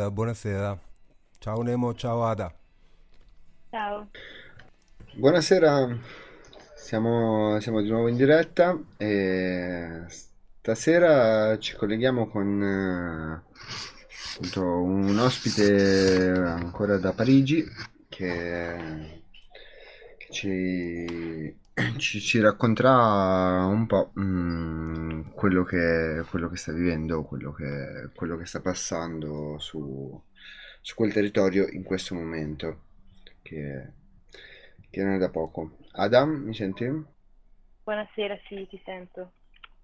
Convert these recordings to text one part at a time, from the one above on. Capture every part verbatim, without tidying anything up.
Buonasera, buonasera. Ciao Nemo, ciao Ada. Ciao. Buonasera, siamo, siamo di nuovo in diretta e stasera ci colleghiamo con eh, appunto un ospite ancora da Parigi che, che ci, ci, ci racconterà un po' mm, quello che, quello che sta vivendo, quello che, quello che sta passando su, su quel territorio in questo momento, che, che non è da poco. Adam, mi senti? Buonasera, sì, ti sento.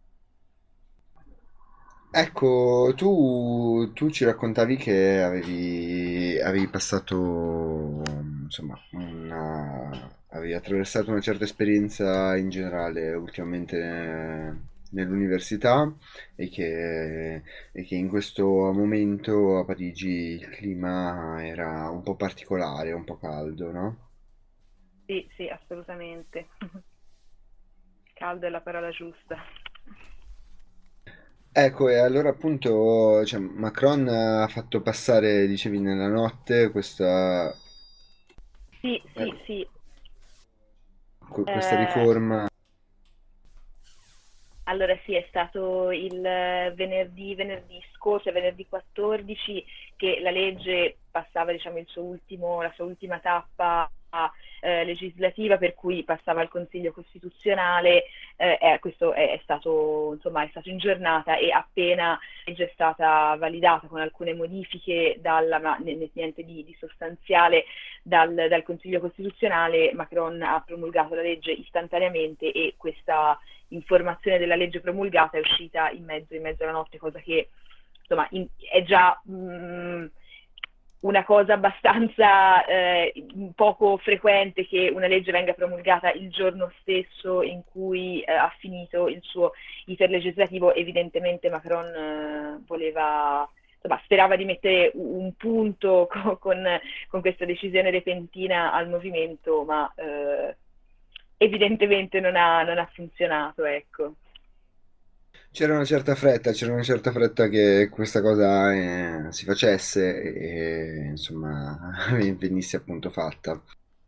Ecco, tu, tu ci raccontavi che avevi, avevi passato, insomma, una, avevi attraversato una certa esperienza in generale ultimamente eh, nell'università e che, e che in questo momento a Parigi il clima era un po' particolare, un po' caldo, no? Sì, sì, assolutamente. Caldo è la parola giusta. Ecco, e allora appunto, cioè, Macron ha fatto passare, dicevi, nella notte questa, Sì, eh, sì, sì. que- questa Eh, riforma. Allora sì, è stato il eh, venerdì, venerdì scorso, venerdì quattordici, che la legge passava, diciamo, il suo ultimo, la sua ultima tappa eh, legislativa, per cui passava al Consiglio Costituzionale. Eh, eh, questo è, è stato, insomma, è stato in giornata e appena la legge è stata validata con alcune modifiche, dalla, ma n- niente di, di sostanziale, dal, dal Consiglio Costituzionale, Macron ha promulgato la legge istantaneamente e questa informazione della legge promulgata è uscita in mezzo, in mezzo alla notte, cosa che insomma in, è già mh, una cosa abbastanza eh, poco frequente, che una legge venga promulgata il giorno stesso in cui eh, ha finito il suo iter legislativo. Evidentemente Macron eh, voleva, insomma, sperava di mettere un punto con, con, con questa decisione repentina al movimento, ma eh, evidentemente non ha, non ha funzionato, ecco. C'era una certa fretta, c'era una certa fretta che questa cosa eh, si facesse e insomma venisse appunto fatta.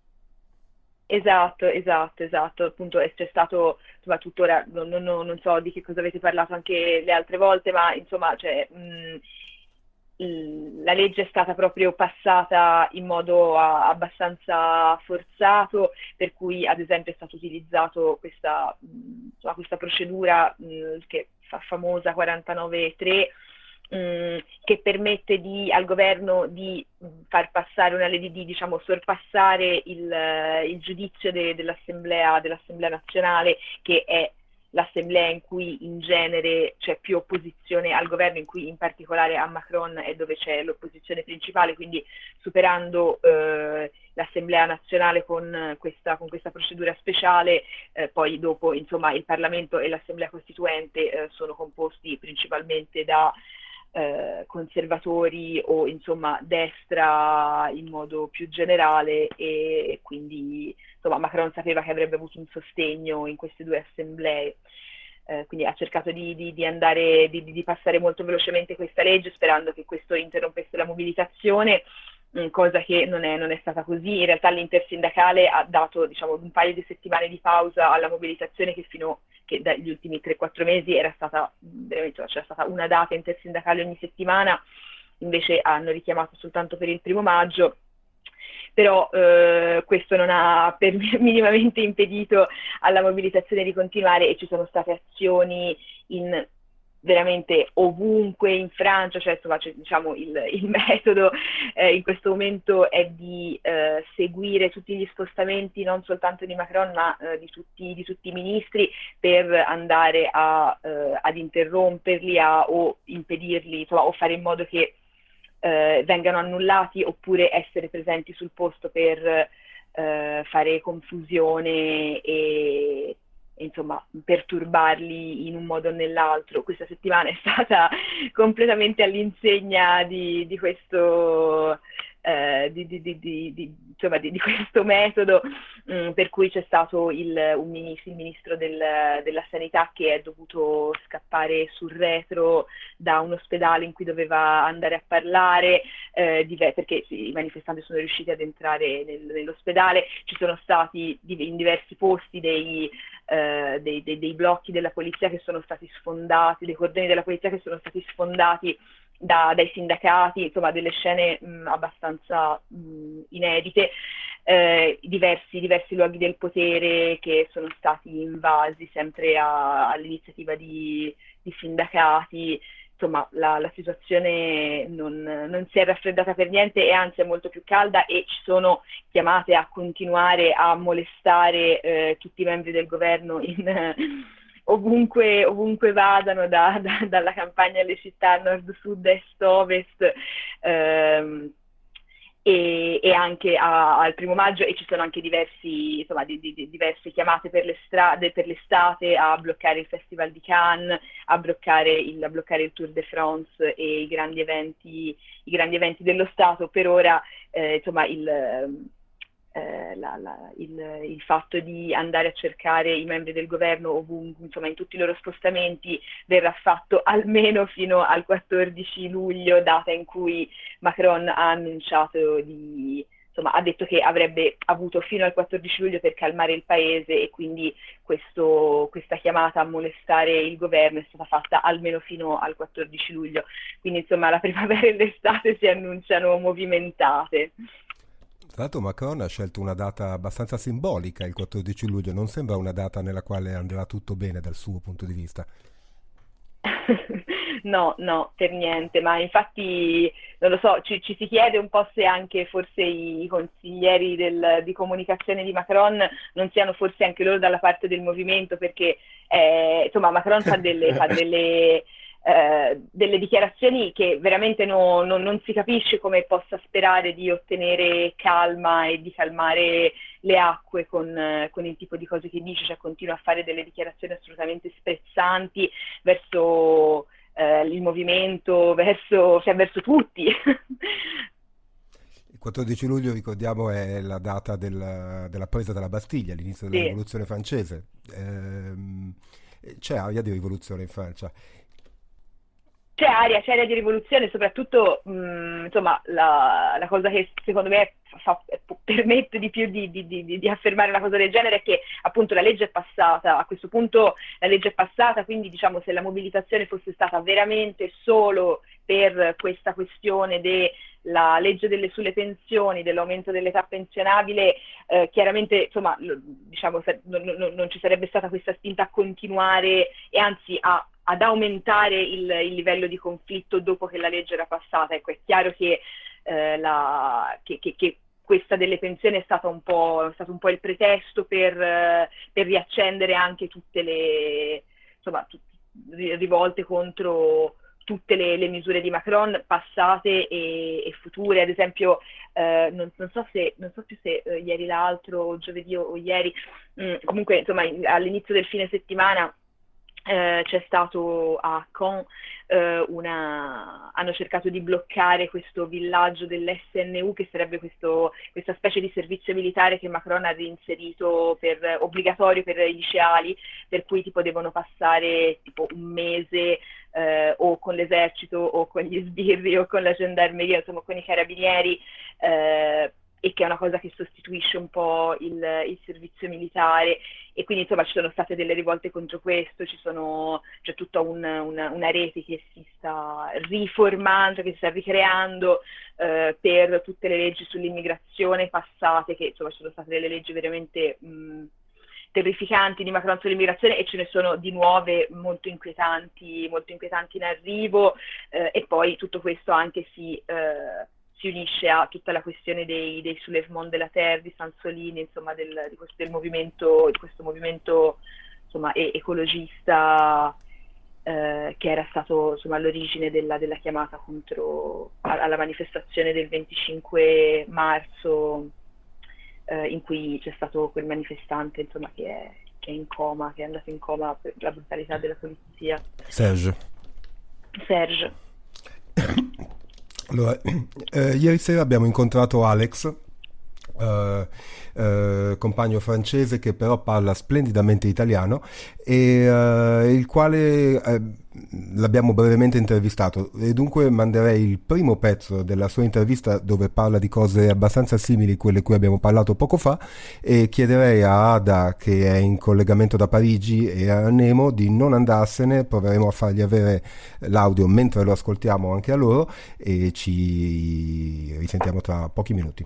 Esatto, esatto, esatto. Appunto è- c'è stato, insomma, tuttora, non, non- non- non so di che cosa avete parlato anche le altre volte, ma insomma, cioè, mh, il- la legge è stata proprio passata in modo a- abbastanza forzato, per cui ad esempio è stato utilizzato questa, mh, insomma, questa procedura mh, che fa famosa quarantanove tre, mh, che permette di- al governo di mh, far passare una legge, di diciamo, sorpassare il, eh, il giudizio de- dell'Assemblea, dell'Assemblea nazionale, che è l'assemblea in cui in genere c'è più opposizione al governo, in cui in particolare a Macron è dove c'è l'opposizione principale, quindi superando eh, l'assemblea nazionale con questa, con questa procedura speciale, eh, poi dopo, insomma, il Parlamento e l'assemblea costituente eh, sono composti principalmente da eh, conservatori o insomma destra in modo più generale, e quindi insomma Macron sapeva che avrebbe avuto un sostegno in queste due assemblee. Eh, quindi ha cercato di, di, di andare, di, di, passare molto velocemente questa legge, sperando che questo interrompesse la mobilitazione, mh, cosa che non è, non è stata così. In realtà l'intersindacale ha dato, diciamo, un paio di settimane di pausa alla mobilitazione, che fino che dagli ultimi tre quattro mesi era stata veramente, c'era stata una data intersindacale ogni settimana, invece hanno richiamato soltanto per il primo maggio. Però eh, questo non ha per minimamente impedito alla mobilitazione di continuare, e ci sono state azioni in veramente ovunque in Francia. Cioè, insomma, cioè, diciamo, il, il metodo eh, in questo momento è di eh, seguire tutti gli spostamenti, non soltanto di Macron, ma eh, di, tutti, di, tutti, i ministri, per andare a, eh, ad interromperli a, o impedirli, insomma, o fare in modo che eh, vengano annullati, oppure essere presenti sul posto per eh, fare confusione e insomma perturbarli in un modo o nell'altro. Questa settimana è stata completamente all'insegna di, di questo, eh, di, di, di, di, insomma, di, di questo metodo, mh, per cui c'è stato il, un ministro, il ministro del, della sanità che è dovuto scappare sul retro da un ospedale in cui doveva andare a parlare, eh, dive- perché sì, i manifestanti sono riusciti ad entrare nel- nell'ospedale. Ci sono stati di- in diversi posti dei, eh, dei, dei- dei blocchi della polizia che sono stati sfondati, dei cordoni della polizia che sono stati sfondati da- dai sindacati, insomma delle scene mh, abbastanza mh, inedite. Eh, diversi, diversi luoghi del potere che sono stati invasi sempre a- all'iniziativa di, di sindacati. Insomma, la, la situazione non, non si è raffreddata per niente e anzi è molto più calda, e ci sono chiamate a continuare a molestare eh, tutti i membri del governo in, ovunque, ovunque vadano, da- da- dalla campagna alle città, nord, sud, est, ovest. ehm, e, e anche a- al primo maggio, e ci sono anche diversi, insomma, di- di- di- diverse chiamate per le strade, per l'estate, a bloccare il Festival di Cannes, a bloccare il, a bloccare il Tour de France e i grandi eventi, i grandi eventi dello Stato. Per ora, eh, insomma, il, eh, la- la- il, il fatto di andare a cercare i membri del governo ovunque, insomma, in tutti i loro spostamenti, verrà fatto almeno fino al quattordici luglio, data in cui Macron ha annunciato di, insomma, ha detto che avrebbe avuto fino al quattordici luglio per calmare il paese, e quindi questo- questa chiamata a molestare il governo è stata fatta almeno fino al quattordici luglio. Quindi, insomma, la primavera e l'estate si annunciano movimentate. Tra l'altro Macron ha scelto una data abbastanza simbolica, il quattordici luglio, non sembra una data nella quale andrà tutto bene dal suo punto di vista. No, no, per niente, ma infatti non lo so, ci, ci si chiede un po' se anche forse i, i consiglieri del- di comunicazione di Macron non siano forse anche loro dalla parte del movimento, perché eh, insomma Macron fa delle, fa delle, eh, delle dichiarazioni che veramente no- no- non si capisce come possa sperare di ottenere calma e di calmare le acque con, eh, con il tipo di cose che dice, cioè continua a fare delle dichiarazioni assolutamente sprezzanti verso eh, il movimento, verso, cioè, verso tutti. Il quattordici luglio, ricordiamo, è la data del- della presa della Bastiglia, l'inizio della Sì. rivoluzione francese. Ehm, c'è aria di rivoluzione in Francia. C'è aria, c'è aria di rivoluzione, soprattutto mh, insomma, la, la cosa che secondo me fa- permette di più di, di- di- di affermare una cosa del genere è che appunto la legge è passata. A questo punto la legge è passata, quindi diciamo, se la mobilitazione fosse stata veramente solo per questa questione della legge delle, sulle pensioni, dell'aumento dell'età pensionabile, eh, chiaramente insomma, lo- diciamo, se- non, non- non ci sarebbe stata questa spinta a continuare e anzi a ad aumentare il, il livello di conflitto dopo che la legge era passata. Ecco, è chiaro che, eh, la, che, che- che questa delle pensioni è stata un po', è stato un po' il pretesto per, eh, per riaccendere anche tutte le, insomma, tut- ri- rivolte contro tutte le, le misure di Macron, passate e, e future. Ad esempio, eh, non, non so se, non so più se eh, ieri l'altro, o giovedì o, o ieri, mh, comunque insomma in- all'inizio del fine settimana, eh, c'è stato a Caen, eh, una... hanno cercato di bloccare questo villaggio dell'S N U, che sarebbe questo- questa specie di servizio militare che Macron ha reinserito per, obbligatorio per i liceali, per cui tipo devono passare tipo un mese eh, o con l'esercito o con gli sbirri o con la gendarmeria, insomma con i carabinieri, eh, e che è una cosa che sostituisce un po' il, il servizio militare. E quindi insomma ci sono state delle rivolte contro questo, ci sono, c'è tutta un- una, una rete che si sta riformando, che si sta ricreando eh, per tutte le leggi sull'immigrazione passate, che insomma ci sono state delle leggi veramente mh, terrificanti di Macron sull'immigrazione, e ce ne sono di nuove molto inquietanti, molto inquietanti in arrivo, eh, e poi tutto questo anche si... eh, si unisce a tutta la questione dei, dei soulèvement de la terre di Sansolini, insomma del, di questo, del movimento, di questo movimento insomma, e- ecologista, eh, che era stato insomma, all'origine della, della chiamata contro, a- alla manifestazione del venticinque marzo, eh, in cui c'è stato quel manifestante insomma, che, è, che è in coma, che è andato in coma per la brutalità della polizia. Serge. Serge. Allora, eh, ieri sera abbiamo incontrato Alex, eh, eh, compagno francese che però parla splendidamente italiano e eh, il quale eh, l'abbiamo brevemente intervistato e dunque manderei il primo pezzo della sua intervista dove parla di cose abbastanza simili a quelle di cui abbiamo parlato poco fa e chiederei a Ada, che è in collegamento da Parigi, e a Nemo di non andarsene. Proveremo a fargli avere l'audio mentre lo ascoltiamo anche a loro e ci risentiamo tra pochi minuti.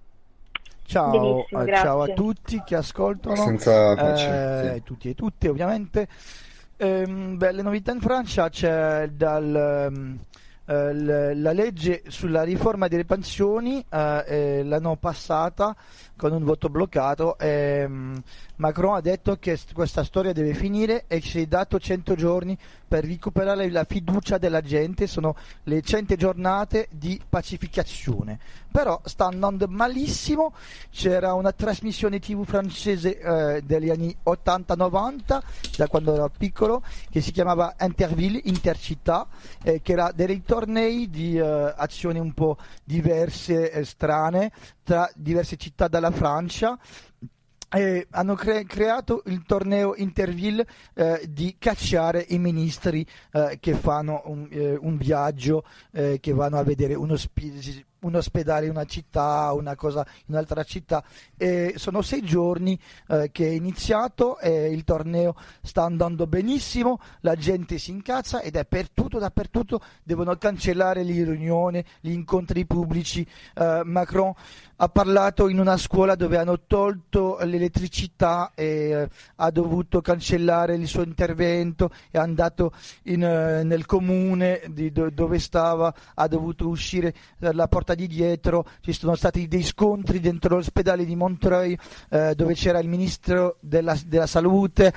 Ciao, Benissimo, eh, ciao a grazie. tutti che ascoltano, Abbastanza facile, eh, sì. tutti e tutte ovviamente. Ehm, beh, le novità in Francia c'è dal, ehm, eh, l- la legge sulla riforma delle pensioni, eh, eh, l'hanno passata con un voto bloccato. ehm, Macron ha detto che st- questa storia deve finire e ci è dato cento giorni per recuperare la fiducia della gente. Sono le cento giornate di pacificazione. Però sta andando malissimo. C'era una trasmissione tivù francese eh, degli anni ottanta novanta, da quando ero piccolo, che si chiamava Interville, Intercittà, eh, che era dei ritornei di eh, azioni un po' diverse e strane tra diverse città della Francia. E hanno cre- creato il torneo Interville, eh, di cacciare i ministri eh, che fanno un, eh, un viaggio, eh, che vanno a vedere uno, spi- un ospedale in una città, una cosa in un'altra città. E sono sei giorni eh, che è iniziato e il torneo sta andando benissimo, la gente si incazza ed è per tutto, dappertutto devono cancellare le riunioni, gli incontri pubblici. Eh, Macron ha parlato in una scuola dove hanno tolto l'elettricità e eh, ha dovuto cancellare il suo intervento. È andato in, eh, nel comune di do- dove stava, ha dovuto uscire dalla porta di dietro. Ci sono stati dei scontri dentro l'ospedale di Montreuil, eh, dove c'era il ministro della, della salute.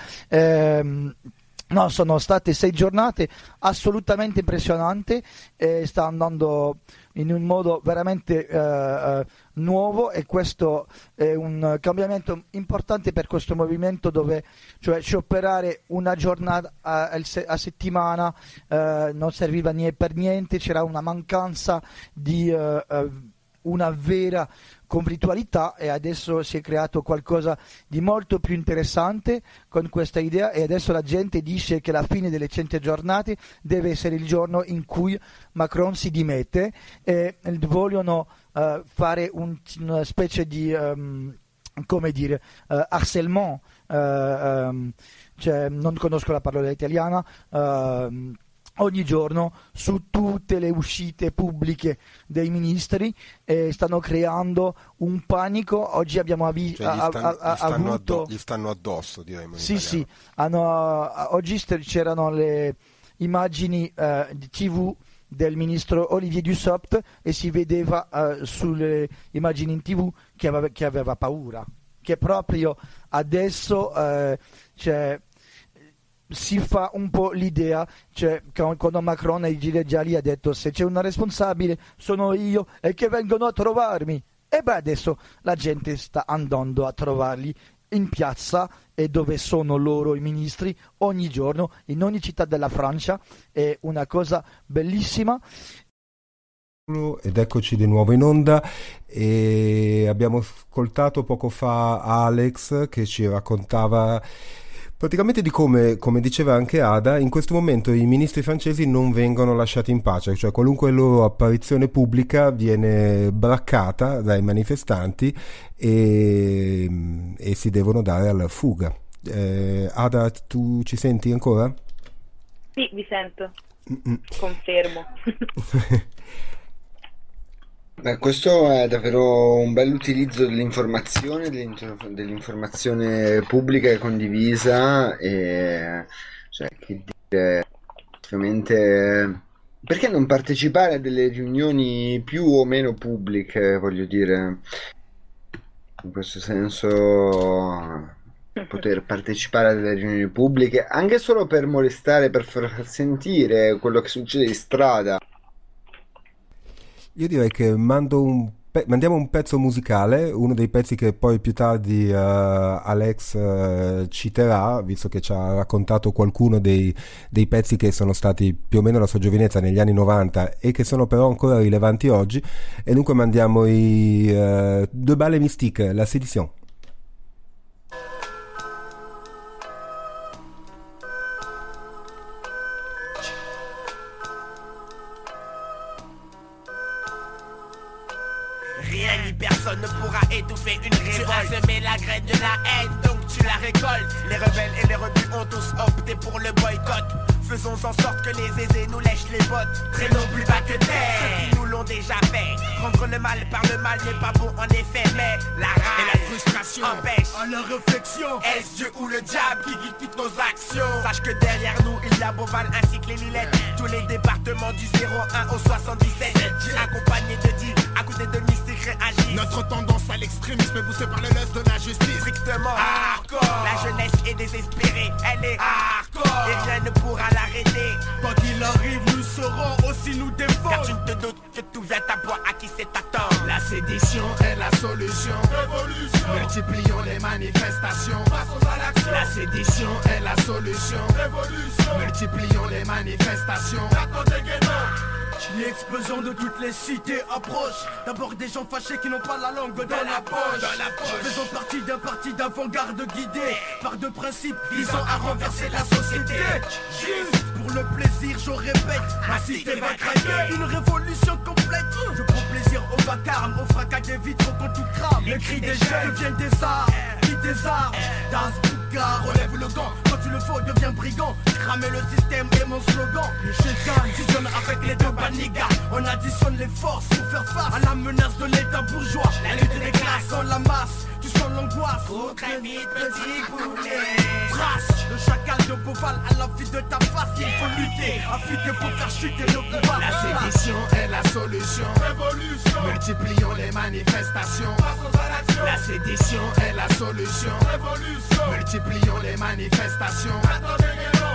ehm, No, sono state sei giornate assolutamente impressionanti e sta andando in un modo veramente eh, eh, nuovo, e questo è un cambiamento importante per questo movimento, dove cioè scioperare una giornata a, a settimana eh, non serviva niente per niente. C'era una mancanza di eh, eh, una vera conflittualità, e adesso si è creato qualcosa di molto più interessante con questa idea, e adesso la gente dice che la fine delle cento giornate deve essere il giorno in cui Macron si dimette, e vogliono uh, fare un, una specie di um, come dire uh, harcèlement, uh, um, cioè, non conosco la parola italiana, uh, ogni giorno su tutte le uscite pubbliche dei ministri, eh, stanno creando un panico. Oggi abbiamo avi- Cioè gli, a- stan- a- gli a- stanno, avuto addo- gli stanno addosso, diremmo in sì sì italiano. hanno, oggi st- c'erano le immagini eh, di tivù del ministro Olivier Dussopt, e si vedeva eh, sulle immagini in tivù che aveva, che aveva paura, che proprio adesso eh, c'è, si fa un po' l'idea, cioè quando Macron ai gilet gialli ha detto se c'è una responsabile sono io e che vengono a trovarmi, e beh adesso la gente sta andando a trovarli in piazza, e dove sono loro i ministri ogni giorno in ogni città della Francia. È una cosa bellissima. Ed eccoci di nuovo in onda, e abbiamo ascoltato poco fa Alex che ci raccontava praticamente di come, come diceva anche Ada, in questo momento i ministri francesi non vengono lasciati in pace, cioè qualunque loro apparizione pubblica viene braccata dai manifestanti e, e si devono dare alla fuga. Eh, Ada, tu ci senti ancora? Sì, vi sento, Mm-mm. confermo. Beh, questo è davvero un bel utilizzo dell'informazione, dell'inter- dell'informazione pubblica e condivisa, e cioè, che dire, ovviamente, perché non partecipare a delle riunioni più o meno pubbliche, voglio dire, in questo senso, poter partecipare a delle riunioni pubbliche, anche solo per molestare, per far sentire quello che succede in strada. Io direi che mando un pe- mandiamo un pezzo musicale, uno dei pezzi che poi più tardi uh, Alex uh, citerà, visto che ci ha raccontato qualcuno dei, dei pezzi che sono stati più o meno la sua giovinezza negli anni novanta e che sono però ancora rilevanti oggi, e dunque mandiamo i uh, Deux Balles Mystiques, La Sédition. Rien ni personne ne pourra étouffer une révolte. Tu as semé la graine de la haine, donc tu la récoltes. Les rebelles et les rebus ont tous opté pour le boycott. Faisons en sorte que les aisés nous lèchent les bottes. Traînons plus bas que terre, ceux qui nous l'ont déjà fait. Prendre le mal par le mal n'est pas bon en effet, mais la rage et la frustration empêchent à leur réflexion. Est-ce Dieu ou le diable qui guide toutes nos actions? Sache que derrière nous il y a Beauval ainsi que les Lillettes. Tous les départements du zéro un au soixante-dix-sept, accompagnés de dix, à côté de mystiques réagissent. Notre tendance à l'extrémisme est poussée par le lust de la justice. Strictement hardcore. La jeunesse est désespérée, elle est hardcore, et rien ne pourra l'arrêter. Quand il arrive, nous saurons aussi nous défendre. Car tu ne te doutes que tout vient à boire, à qui c'est attendre. La sédition est la solution. Révolution. Multiplions les manifestations. Passons à l'action. La sédition est la solution. Révolution. Multiplions les manifestations. Attendez gaiement. L'explosion de toutes les cités approche. D'abord des gens fâchés qui n'ont pas la langue dans, dans la poche. Dans la poche. Faisons partie d'un parti d'avant-garde guidé par deux principes visant à renverser la société. Juste pour le plaisir, je répète, ma cité va craquer. Une révolution complète. Je prends plaisir au vacarme, au fracas des vitres quand tout crame. Les cris des jeunes deviennent des armes, qui des armes. Das Bouka, relève le gant. Quand tu le faut, deviens brigand. Cramer le système est mon slogan. Le Shekan fusionne avec les deux banigas. On additionne les forces pour faire face à la menace de l'état bourgeois. La lutte des classes dans la masse, tu sens l'angoisse. Faut très vite, petit poulet. Trace le chacal de Beauval à la vie de ta face. Il faut lutter, affûter pour faire chuter le pouvoir. La sédition est la solution. Révolution. Multiplions les manifestations. Passons à l'action. La sédition est la solution. Révolution. Multiplions les manifestations. Attendez,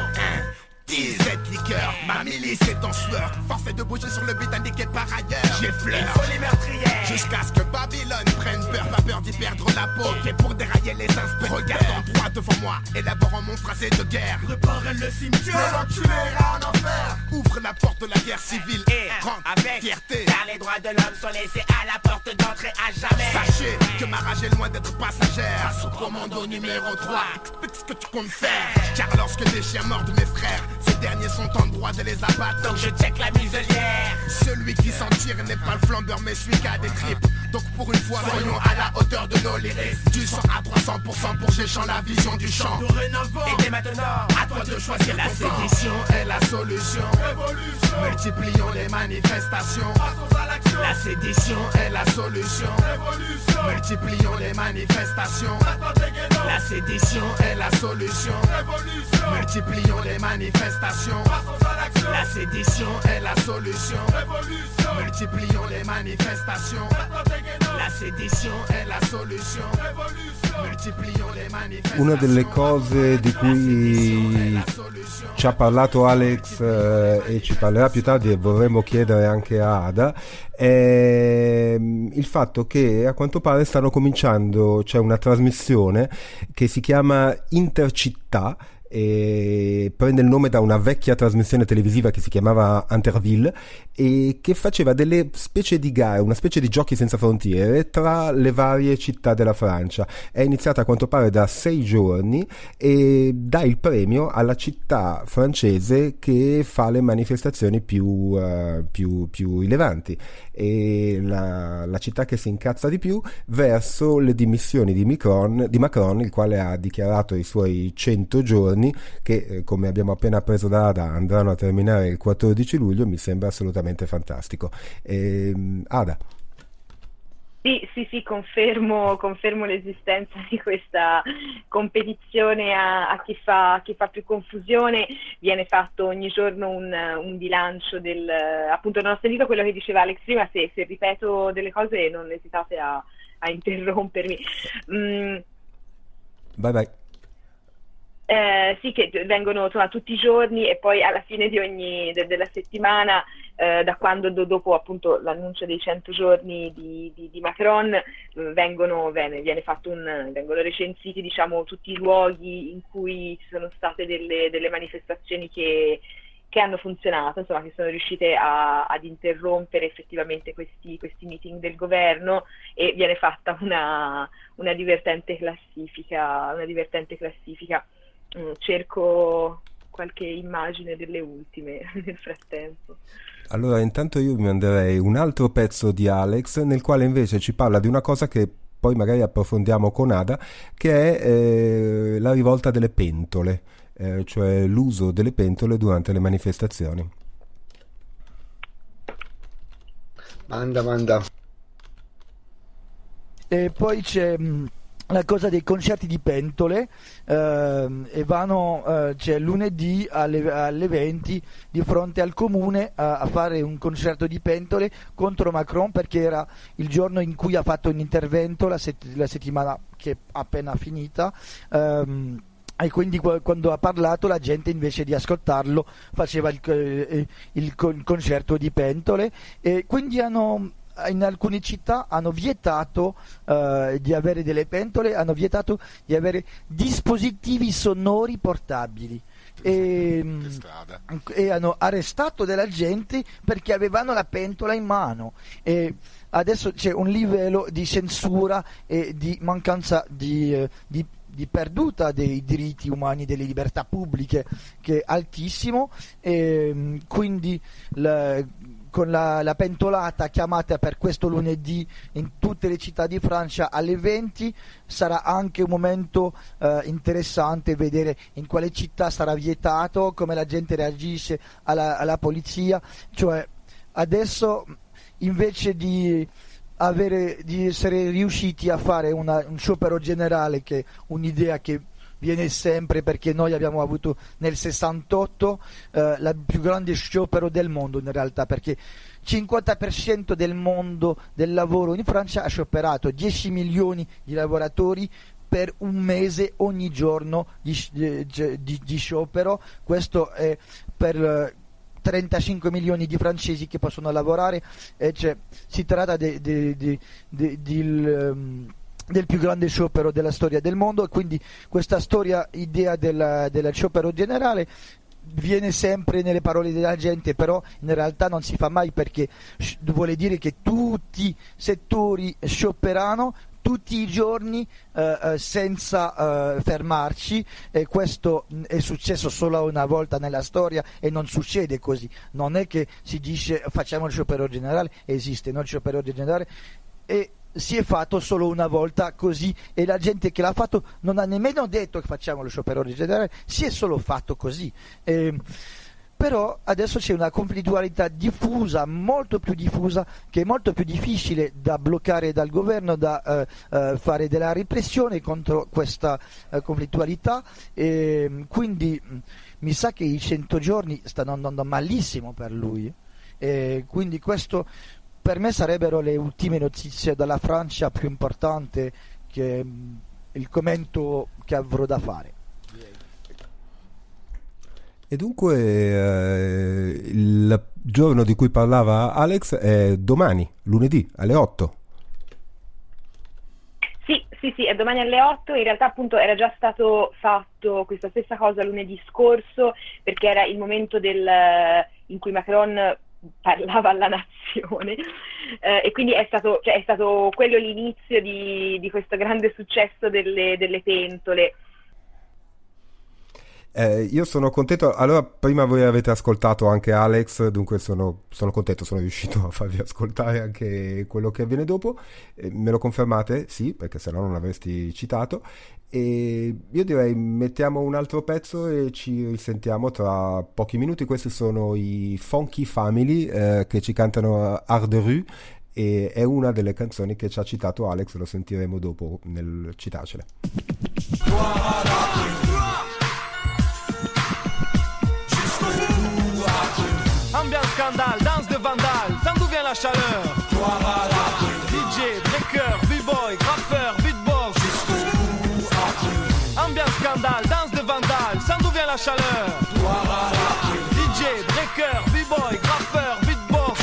disette liqueur, ma milice est en sueur. Force est de bouger sur le but indiqué par ailleurs. J'effleure, il faut les meurtrières jusqu'à ce que Babylone prenne peur. Pas peur d'y perdre la peau, ok pour dérailler les inspecteurs. Regardant droit devant moi, élaborant mon phrasé de guerre. Préparez le cimetière, l'enculé en enfer. Ouvre la porte de la guerre civile et rentre avec fierté. Car les droits de l'homme sont laissés à la porte d'entrée à jamais. Sachez que ma rage est loin d'être passagère. Face au commando numéro trois, explique ce que tu comptes faire. Car lorsque des chiens mordent mes frères, ces derniers sont en droit de les abattre. Donc je check la muselière. Celui qui s'en tire n'est pas le flambeur mais celui qui a des tripes. Donc pour une fois soyons à la hauteur de nos lyrics. Du cent à trois cents pour cent pour Géchant la vision du champ. Dorénavant et dès maintenant à toi de choisir. La sédition est la solution. Révolution. Multiplions les manifestations. Passons à l'action. La sédition est la solution. Révolution. Multiplions les manifestations. Attendez gaiement. La sédition est la solution. Révolution. Multiplions les manifestations. Passons à l'action. La sédition est la solution. Révolution. Multiplions les manifestations. Attendez gaiement. La sédition est la solution. Révolution. Multiplions les manifestations. Una delle cose di cui ci ha parlato Alex eh, e ci parlerà più tardi e vorremmo chiedere anche a Ada è il fatto che a quanto pare stanno cominciando, c'è una trasmissione che si chiama Intercittà e prende il nome da una vecchia trasmissione televisiva che si chiamava Interville e che faceva delle specie di gare, una specie di giochi senza frontiere tra le varie città della Francia. È iniziata a quanto pare da sei giorni e dà il premio alla città francese che fa le manifestazioni più, uh, più, più rilevanti, e la, la città che si incazza di più verso le dimissioni di Macron, di Macron, il quale ha dichiarato i suoi cento giorni che, eh, come abbiamo appena appreso da Ada, andranno a terminare il quattordici luglio. Mi sembra assolutamente fantastico. E, Ada. Sì, sì, sì, confermo, confermo l'esistenza di questa competizione a, a chi fa, a chi fa più confusione. Viene fatto ogni giorno un, un bilancio del... Appunto, non ho sentito quello che diceva Alex prima, se, se ripeto delle cose non esitate a, a interrompermi. Mm. Vai, vai. Eh, sì, che vengono insomma tutti i giorni, e poi alla fine di ogni de- della settimana, eh, da quando do- dopo appunto l'annuncio dei cento giorni di, di, di Macron, eh, vengono, viene, viene fatto un, vengono recensiti, diciamo, tutti i luoghi in cui ci sono state delle, delle manifestazioni che, che hanno funzionato, insomma, che sono riuscite a, ad interrompere effettivamente questi, questi meeting del governo, e viene fatta una, una divertente classifica, una divertente classifica. Cerco qualche immagine delle ultime nel frattempo. Allora, intanto io mi manderei un altro pezzo di Alex, nel quale invece ci parla di una cosa che poi magari approfondiamo con Ada, che è eh, la rivolta delle pentole, eh, cioè l'uso delle pentole durante le manifestazioni. Manda, manda. E poi c'è mh, la cosa dei concerti di pentole, eh, e vanno eh, cioè, lunedì alle, alle venti di fronte al comune a, a fare un concerto di pentole contro Macron, perché era il giorno in cui ha fatto un intervento la, set- la settimana che è appena finita, ehm, e quindi quando ha parlato la gente, invece di ascoltarlo, faceva il, il, il, il concerto di pentole, e quindi hanno in alcune città hanno vietato uh, di avere delle pentole, hanno vietato di avere dispositivi sonori portabili, e, e hanno arrestato della gente perché avevano la pentola in mano, e adesso c'è un livello di censura e di mancanza di, uh, di di perduta dei diritti umani, delle libertà pubbliche, che è altissimo, e quindi la, con la, la pentolata chiamata per questo lunedì in tutte le città di Francia alle venti sarà anche un momento eh, interessante vedere in quale città sarà vietato, come la gente reagisce alla, alla polizia. Cioè adesso, invece di avere di essere riusciti a fare una, un sciopero generale, che è un'idea che viene sempre, perché noi abbiamo avuto nel sessantotto eh, la più grande sciopero del mondo in realtà, perché il cinquanta per cento del mondo del lavoro in Francia ha scioperato, dieci milioni di lavoratori per un mese ogni giorno di, di, di, di sciopero. Questo è per trentacinque milioni di francesi che possono lavorare, e cioè, si tratta de, de, de, de, de, um, del più grande sciopero della storia del mondo, e quindi questa storia, idea della, della sciopero generale viene sempre nelle parole della gente, però in realtà non si fa mai, perché vuole dire che tutti i settori scioperano tutti i giorni eh, eh, senza eh, fermarci, e questo è successo solo una volta nella storia e non succede così. Non è che si dice facciamo il sciopero generale, esiste, no? Il sciopero generale e si è fatto solo una volta così, e la gente che l'ha fatto non ha nemmeno detto che facciamo lo sciopero generale, si è solo fatto così. E, però adesso c'è una conflittualità diffusa, molto più diffusa, che è molto più difficile da bloccare dal governo, da eh, eh, fare della repressione contro questa eh, conflittualità, e quindi mh, mi sa che i cento giorni stanno andando malissimo per lui, e quindi questo per me sarebbero le ultime notizie dalla Francia più importante, che mh, il commento che avrò da fare. E dunque eh, il giorno di cui parlava Alex è domani, lunedì, alle otto. Sì, sì, sì, è domani alle otto. In realtà appunto era già stato fatto questa stessa cosa lunedì scorso, perché era il momento del, in cui Macron parlava alla nazione, eh, e quindi è stato, cioè, è stato quello l'inizio di, di questo grande successo delle, delle pentole. Eh, io sono contento. Allora, prima voi avete ascoltato anche Alex, dunque sono, sono contento, sono riuscito a farvi ascoltare anche quello che avviene dopo. Eh, me lo confermate? Sì, perché sennò non l'avresti citato. E io direi mettiamo un altro pezzo e ci risentiamo tra pochi minuti. Questi sono i Funky Family eh, che ci cantano Art de Rue, e è una delle canzoni che ci ha citato Alex, lo sentiremo dopo nel citarcele. Ambiance scandale, danse de vandale, ça d'où vient la chaleur? D J, breaker, b-boy, graffeur, beatbox. Ambiance scandale, danse de vandale, la chaleur. D J, breaker, b-boy, graffeur, beatbox.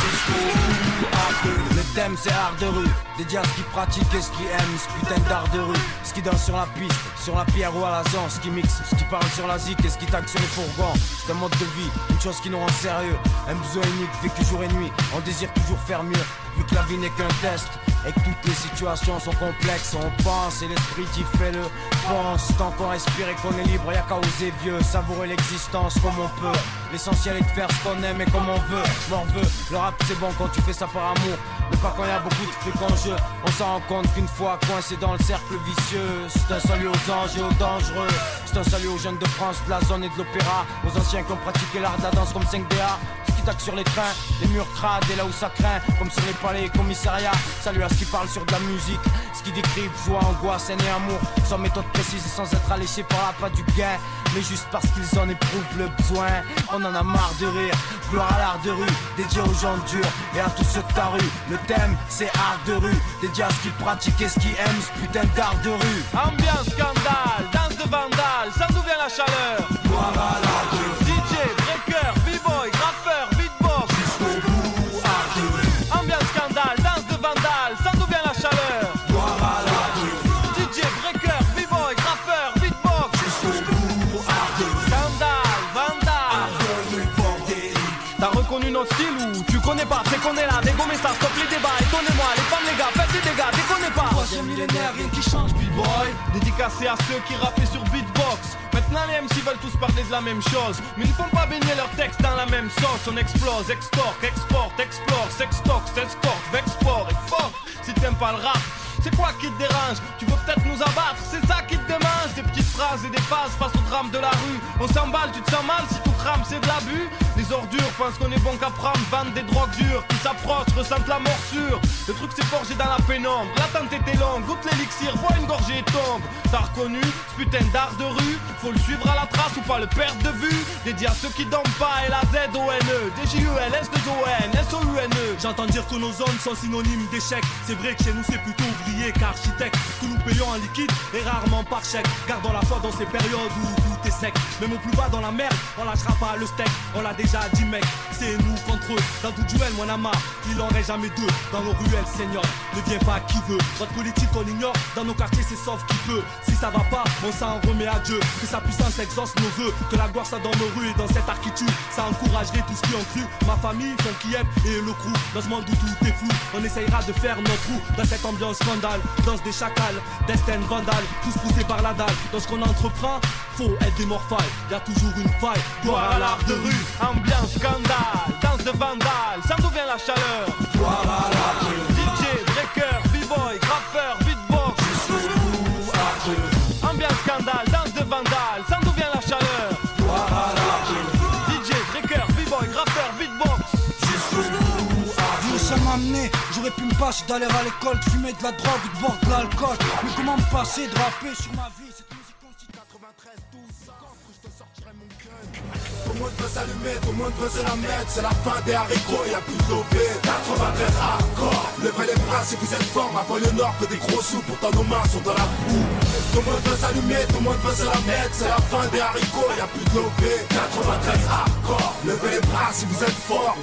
Le thème c'est art de rue, dédié à ce qui pratique et ce qui aime, ce putain d'art de rue. Ce qui danse sur la piste, sur la pierre ou à la zone, ce qui mixe, ce qui parle sur la zik et ce qui tague sur les fourgons. C'est un mode de vie, une chose qui nous rend sérieux. Un besoin unique, vécu jour et nuit, on désire toujours faire mieux. Vu que la vie n'est qu'un test et que toutes les situations sont complexes, on pense et l'esprit dit fais-le, pense. Tant qu'on respire et qu'on est libre, y'a qu'à oser vieux, savourer l'existence comme on peut. L'essentiel est de faire ce qu'on aime et comme on veut. M'en veux, le rap c'est bon quand tu fais ça par amour, mais pas quand y'a beaucoup de trucs en jeu. On s'en rend compte qu'une fois coincé dans le cercle vicieux. C'est un salut aux anges et aux dangereux. C'est un salut aux jeunes de France, de la zone et de l'opéra. Aux anciens qui ont pratiqué l'art de la danse comme cinq D A. Tac sur les trains, les murs crades et là où ça craint, comme sur les palais et commissariats. Salut à ceux qui parlent sur de la musique, ce qui décrivent joie, angoisse, haine et amour, sans méthode précise et sans être alléchés par la patte du gain, mais juste parce qu'ils en éprouvent le besoin. On en a marre de rire, gloire à l'art de rue, dédié aux gens durs et à tous ceux de ta rue. Le thème c'est art de rue, dédié à ce qu'ils pratiquent et ce qu'ils aiment, ce putain d'art de rue. Ambiance scandale, danse de vandale, ça d'où vient la chaleur. Gloire à l'art de rue. D J, breaker, b-boy, graffeur, beatbox. Jusqu'au bout, art de rue. Ambiance scandale, danse de vandale, ça d'où vient la chaleur. Gloire à l'art de rue. D J, breaker, b-boy, graffeur, beatbox. Jusqu'au bout, art de rue. Scandale, vandale. Art de rue, bordélique. T'as reconnu notre style ou tu connais pas? C'est qu'on est là, dégommez ça, stop les débats. Étonnez-moi, les femmes, les gars, faites des dégâts, déconnez pas. Troisième millénaire, rien qui change, b-boy. Dédicacé à ceux qui rappaient sur beatbox. Maintenant les M C veulent tous parler de la même chose, mais ils ne font pas baigner leurs textes dans la même sauce. On explose, extorque, exporte, explore, sextoque, s'escorte, vexport et fuck. Si t'aimes pas le rap, c'est quoi qui te dérange? Tu veux peut-être nous abattre, c'est ça qui te démange. Des petites phrases et des phases face au drame de la rue. On s'emballe, tu te sens mal si tout crame, c'est de l'abus. Les ordures pensent qu'on est bon qu'à prendre, vendent des drogues dures. Qui s'approchent, ressentent la morsure. Le truc c'est forgé dans la pénombre, l'attente était longue. Goûte l'élixir, bois une gorgée et tombe. T'as reconnu ce putain d'art de rue? Faut le suivre à la trace ou pas le perdre de vue. Dédié à ceux qui dorment pas, L A Z O N E D J U L S deux O N S O U N E. J'entends dire que nos zones sont synonymes d'échec. C'est vrai que chez nous c'est plutôt ouvrier qu'architecte, que nous payons en liquide et rarement par chèque. Gardons la foi dans ces périodes où tout est sec. Même au plus bas dans la merde, on lâchera pas le steak. On l'a déjà dit mec, c'est nous contre eux. Dans tout duel, mon ama, il en reste jamais deux. Dans nos ruelles, seigneur, ne viens pas qui veut. Votre politique on ignore, dans nos quartiers c'est sauf qui peut. Si ça va pas, on s'en remet à Dieu. Que sa puissance exauce nos vœux, que la gloire soit dans nos rues et dans cette architecture. Ça encouragerait tous ceux qui ont cru. Ma famille, son Kiev et le crew. Dans ce monde où tout est flou, on essayera de faire notre trou. Dans cette ambiance scandale, danse des chacals, destin vandale, tous poussés par la dalle. Dans ce qu'on entreprend, faut être des morphales. Y'a toujours une faille, gloire à l'art de rue. Ambiance scandale, danse de vandale, ça d'où vient la chaleur. Gloire à l'art de rue. D J, breaker, b-boy, graffeur, beatbox. Jusqu'au bout, art de rue. Ambiance scandale, danse de vandale, ça d'où vient la chaleur. Gloire à l'art de rue. D J, breaker, b-boy, graffeur, beatbox. Jusqu'au bout, art de rue. Ça m'a amené, j'aurais pu me passer d'aller à l'école, de fumer de la drogue ou de boire de l'alcool. Mais comment me passer de rapper sur ma vie? Cette musique constitue quatre-vingt-treize douze ans que je te sortirai mon gun. Tout le monde veut s'allumer, tout le monde veut se la mettre. C'est la fin des haricots, y'a plus d'O V. quatre-vingt-treize hardcore. Levez les bras si vous êtes fort. Ma banlieue nord fait des gros sous, pourtant nos mains sont dans la boue. Tout le monde veut s'allumer, tout le monde veut se la mettre. C'est la fin des haricots, y'a plus d'O V. quatre-vingt-treize hardcore. Levez les bras si vous êtes fort.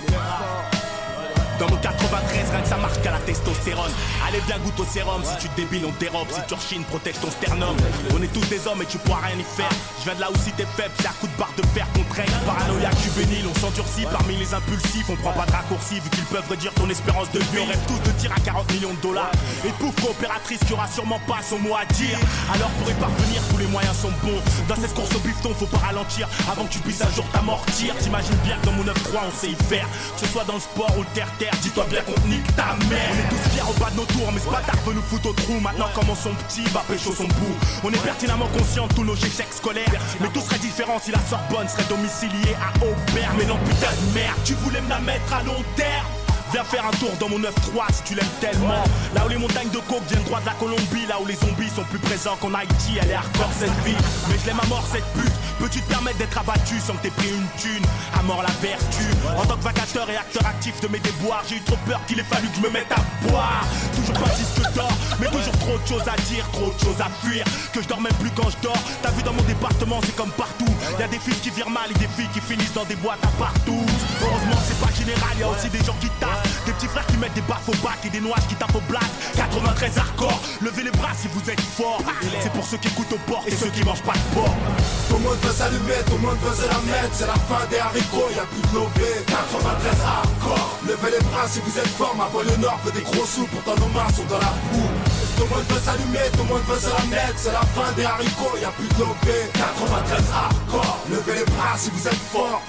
Dans mon quatre-vingt-treize, rien que ça marque à la testostérone. Allez viens goûte au sérum, si tu te débiles on te dérobe. Si tu rechines, protège ton sternum. On est tous des hommes et tu pourras rien y faire. Je viens de là où si t'es faible, c'est à coup de barre de fer qu'on traîne. Paranoïaque juvénile, on s'endurcit parmi les impulsifs. On prend pas de raccourcis vu qu'ils peuvent réduire ton espérance de vie. On rêve tous de tir à quarante millions de dollars. Et pouf, coopératrice qui aura sûrement pas son mot à dire. Alors pour y parvenir, tous les moyens sont bons. Dans cette course au bifton, faut pas ralentir avant que tu puisses un jour t'amortir. T'imagines bien que dans mon neuf trois on sait y faire. Que ce soit dans le sport ou le terre-terre. Dis-toi bien qu'on nique ta mère. On est tous fiers au bas de nos tours, mais ce bâtard veut nous foutre au trou. Maintenant comment son petit va pécho son bout. On est pertinemment conscient de tous nos échecs scolaires. Mais tout serait différent si la Sorbonne serait domiciliée à Aubert. Mais non putain de merde, tu voulais me la mettre à long terme. Viens faire un tour dans mon neuf trois si tu l'aimes tellement. Là où les montagnes de coke viennent droit de la Colombie, là où les zombies sont plus présents qu'en Haïti. Elle est hardcore cette vie, mais je l'aime à mort cette pute. Peux-tu te permettre d'être abattu sans que t'aies pris une thune? À mort la vertu. En tant que vacateur et acteur actif de mes déboires, j'ai eu trop peur qu'il ait fallu que je me mette à boire. Toujours pas disque d'or, mais toujours trop de choses à dire, trop de choses à fuir. Que je dors même plus quand je dors. T'as vu dans mon département, c'est comme partout. Y'a des fils qui virent mal et des filles qui finissent dans des boîtes à partout. Heureusement que c'est pas général, y'a aussi des gens qui tapent. Des petits frères qui mettent des baffes au bac et des noirs qui tapent au black. quatre-vingt-treize hardcore, levez les bras si vous êtes forts. C'est pour ceux qui écoutent aux portes et ceux qui mangent pas de porc. Tout le monde veut s'allumer, tout le monde veut se la mettre. C'est la fin des haricots, y'a plus de lové. quatre-vingt-treize hardcore, levez les bras si vous êtes forts. Ma pôle nord veut des gros sous, pourtant nos mains sont dans la boue. Tout le monde veut s'allumer, tout le monde veut se la mettre. C'est la fin des haricots, y'a plus de lové. quatre-vingt-treize hardcore, levez les bras si vous êtes forts.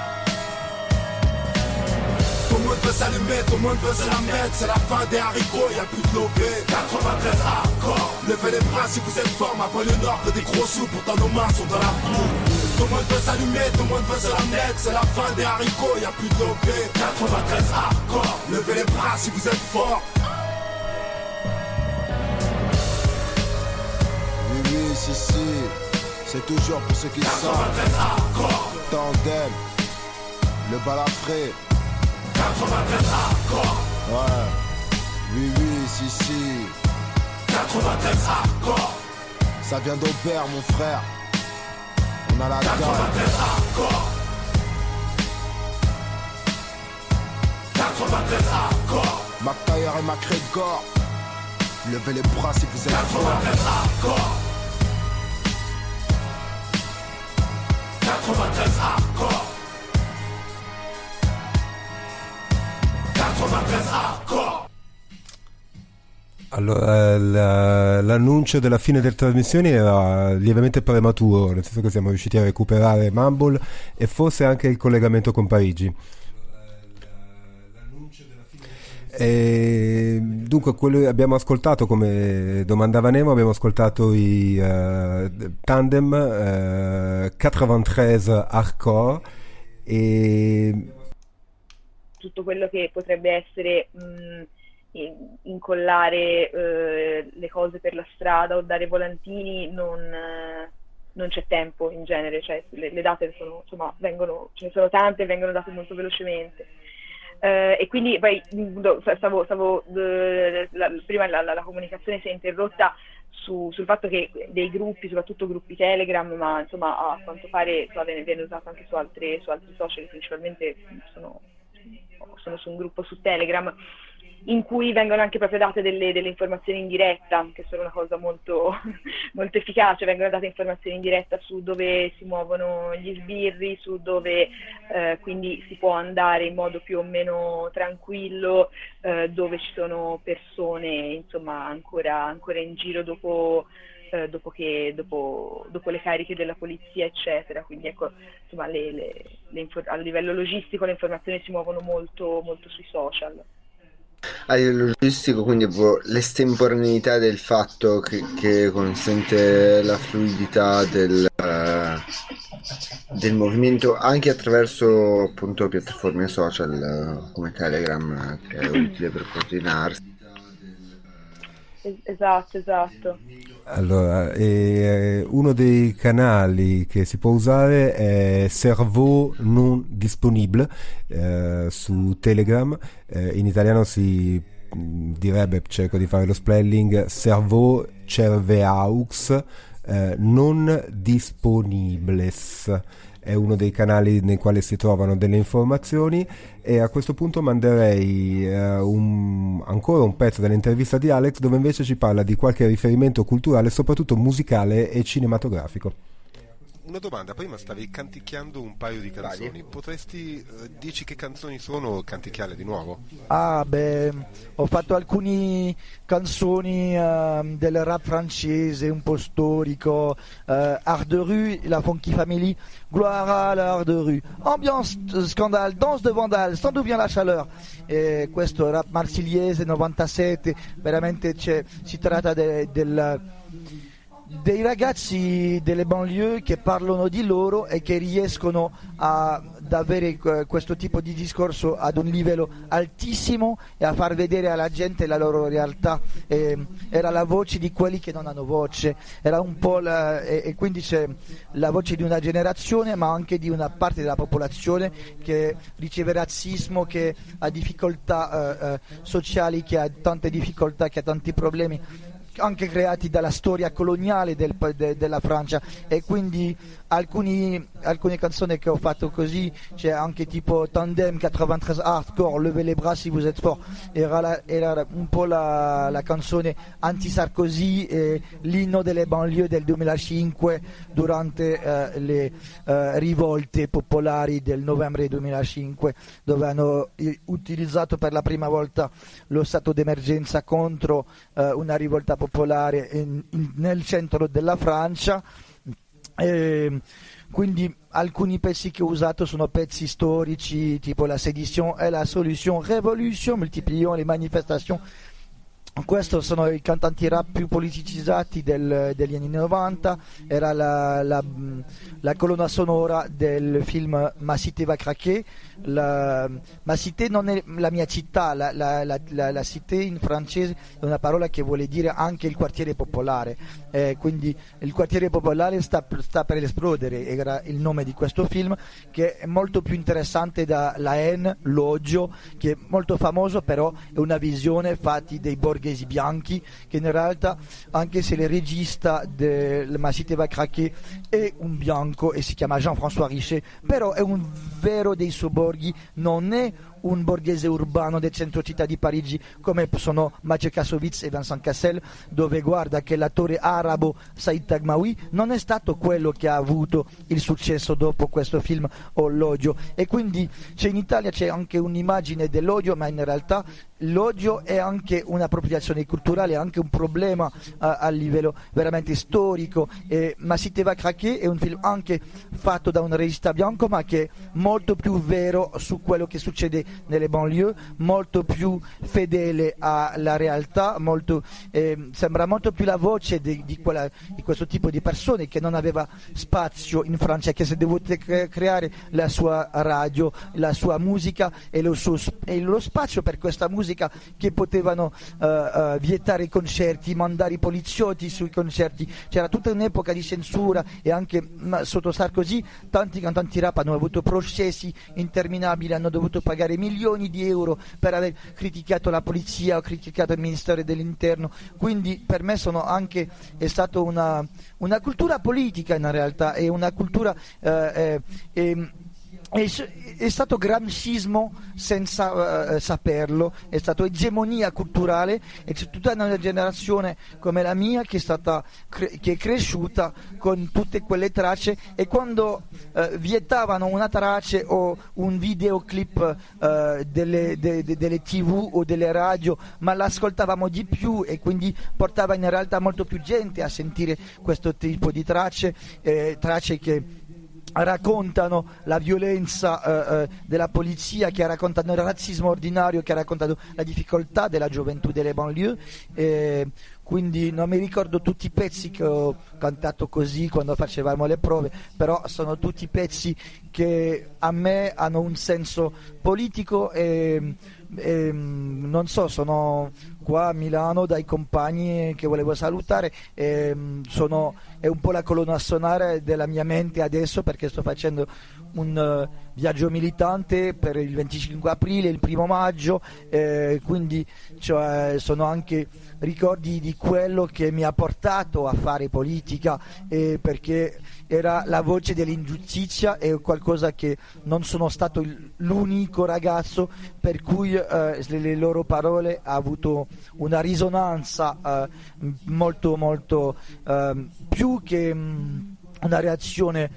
Tout le monde veut s'allumer, tout le monde veut se la mettre. C'est la fin des haricots, y'a plus de lové. quatre-vingt-treize hardcore, levez les bras si vous êtes forts. Ma pôle nord veut des gros sous, pourtant nos mains sont dans la boue. Tout le monde veut s'allumer, tout le monde veut se la mettre. C'est la fin des haricots, y'a plus de lové. quatre-vingt-treize hardcore, levez les bras si vous êtes forts. Oui, oui, si, si, c'est toujours pour ceux qui savent. Tandem, le balafré. quatre-vingt-treize hardcore. Ouais, oui, oui, si, si. quatre-vingt-treize hardcore. Ça vient d'Aubert, mon frère. On a la dalle. quatre-vingt-treize hardcore. quatre-vingt-treize hardcore. McTayer et McGregor. Levez les bras si vous êtes quatre-vingt-treize hardcore. quatre-vingt-treize hardcore. quatre-vingt-treize hardcore. Allora, la, l'annuncio della fine delle trasmissioni era lievemente prematuro, nel senso che siamo riusciti a recuperare Mumble e forse anche il collegamento con Parigi. E dunque, quello abbiamo ascoltato, come domandava Nemo, abbiamo ascoltato i uh, Tandem uh, quatre-vingt-treize hardcore e tutto quello che potrebbe essere mh, incollare eh, le cose per la strada o dare volantini non, eh, non c'è tempo in genere, cioè le, le date sono, insomma, vengono, ce ne sono tante e vengono date molto velocemente. Uh, e quindi poi stavo, stavo uh, la, prima la, la, la comunicazione si è interrotta su, sul fatto che dei gruppi, soprattutto gruppi Telegram, ma insomma a quanto pare so, viene, viene usato anche su, altre, su altri social, principalmente sono, sono su un gruppo su Telegram, in cui vengono anche proprio date delle, delle informazioni in diretta, che sono una cosa molto, molto efficace. Vengono date informazioni in diretta su dove si muovono gli sbirri, su dove eh, quindi si può andare in modo più o meno tranquillo, eh, dove ci sono persone insomma ancora, ancora in giro dopo, eh, dopo, che, dopo, dopo le cariche della polizia, eccetera. Quindi ecco, insomma, le, le, le infor- a livello logistico le informazioni si muovono molto, molto sui social. A livello logistico, quindi l'estemporaneità del fatto che, che consente la fluidità del, uh, del movimento anche attraverso appunto piattaforme social uh, come Telegram, che è utile per coordinarsi. Esatto, esatto. Allora, eh, uno dei canali che si può usare è Cerveau non disponible eh, su Telegram, eh, in italiano si direbbe, cerco di fare lo spelling, Cerveau cerveaux eh, non disponibles. È uno dei canali nei quali si trovano delle informazioni, e a questo punto manderei uh, un, ancora un pezzo dell'intervista di Alex, dove invece ci parla di qualche riferimento culturale, soprattutto musicale e cinematografico. Una domanda, prima stavi canticchiando un paio di canzoni, potresti uh, dirci che canzoni sono, canticchiarle di nuovo? Ah beh, ho fatto alcune canzoni uh, del rap francese un po' storico, uh, Art de Rue, la Funky Family, gloire à l'Art de Rue, ambiance, scandale, danse de vandale, sans d'où vient la chaleur. E questo rap marsiliese novantasette, veramente c'è, si tratta de, del... dei ragazzi delle banlieue che parlano di loro e che riescono a ad avere questo tipo di discorso ad un livello altissimo e a far vedere alla gente la loro realtà. Eh, era la voce di quelli che non hanno voce, era un po' la, e, e quindi c'è la voce di una generazione, ma anche di una parte della popolazione che riceve razzismo, che ha difficoltà eh, eh, sociali, che ha tante difficoltà, che ha tanti problemi anche creati dalla storia coloniale del, de, della Francia, e quindi alcuni, alcune canzoni che ho fatto così, c'è anche tipo Tandem ottantatré Hardcore, Levez les bras si vous êtes fort, era, la, era un po' la, la canzone anti-Sarkozy, e l'inno delle banlieue del duemilacinque durante eh, le eh, rivolte popolari del novembre duemilacinque, dove hanno utilizzato per la prima volta lo stato d'emergenza contro eh, una rivolta popolare in, in, nel centro della Francia. E quindi alcuni pezzi che ho usato sono pezzi storici tipo La sédition è la solution, Révolution, multiplions les manifestations. Questi sono i cantanti rap più politicizzati del, degli anni novanta, era la, la, la colonna sonora del film Ma cité va craquer. La, ma cité non è la mia città, la, la, la, la, la cité in francese è una parola che vuole dire anche il quartiere popolare, eh, quindi il quartiere popolare sta, sta per esplodere, era il nome di questo film, che è molto più interessante da La Haine, l'odio, che è molto famoso, però è una visione fatti dei borghesi bianchi, che in realtà, anche se il regista del Ma cité va craquer è un bianco e si chiama Jean-François Richet, però è un vero dei sobborghi, non è un borghese urbano del centro città di Parigi come sono Mathieu Kassovitz e Vincent Cassel, dove guarda che l'attore arabo Saïd Taghmaoui non è stato quello che ha avuto il successo dopo questo film o l'odio, e quindi c'è in Italia c'è anche un'immagine dell'odio, ma in realtà l'odio è anche un'appropriazione culturale, è anche un problema uh, a livello veramente storico. E Ma cité va craquer è un film anche fatto da un regista bianco, ma che è molto più vero su quello che succede nelle banlieue, molto più fedele alla realtà, molto, eh, sembra molto più la voce di, di, quella, di questo tipo di persone che non aveva spazio in Francia, che si è dovuto cre- creare la sua radio, la sua musica e lo, suo, e lo spazio per questa musica, che potevano uh, uh, vietare i concerti, mandare i poliziotti sui concerti. C'era tutta un'epoca di censura, e anche ma, sotto Sarkozy tanti cantanti rap hanno avuto processi interminabili, hanno dovuto pagare milioni di euro per aver criticato la polizia o criticato il Ministero dell'Interno. Quindi per me sono anche è stata una, una cultura politica, in realtà è una cultura eh, eh, È, è stato gramscismo senza uh, saperlo, è stato egemonia culturale, e c'è tutta una generazione come la mia che è stata cre- che è cresciuta con tutte quelle tracce, e quando uh, vietavano una traccia o un videoclip uh, delle, de, de, delle tv o delle radio, ma l'ascoltavamo di più, e quindi portava in realtà molto più gente a sentire questo tipo di tracce, eh, tracce che raccontano la violenza eh, eh, della polizia, che raccontano il razzismo ordinario, che raccontano la difficoltà della gioventù delle banlieue. Eh, quindi non mi ricordo tutti i pezzi che ho cantato così quando facevamo le prove, però sono tutti pezzi che a me hanno un senso politico, e, e non so, sono qua a Milano dai compagni che volevo salutare, e sono, è un po' la colonna sonora della mia mente adesso, perché sto facendo un uh, viaggio militante per il venticinque aprile, il primo maggio, eh, quindi cioè, sono anche ricordi di quello che mi ha portato a fare politica, eh, perché era la voce dell'ingiustizia, è qualcosa che non sono stato l'unico ragazzo per cui eh, le loro parole ha avuto una risonanza eh, molto molto eh, più che mh, una reazione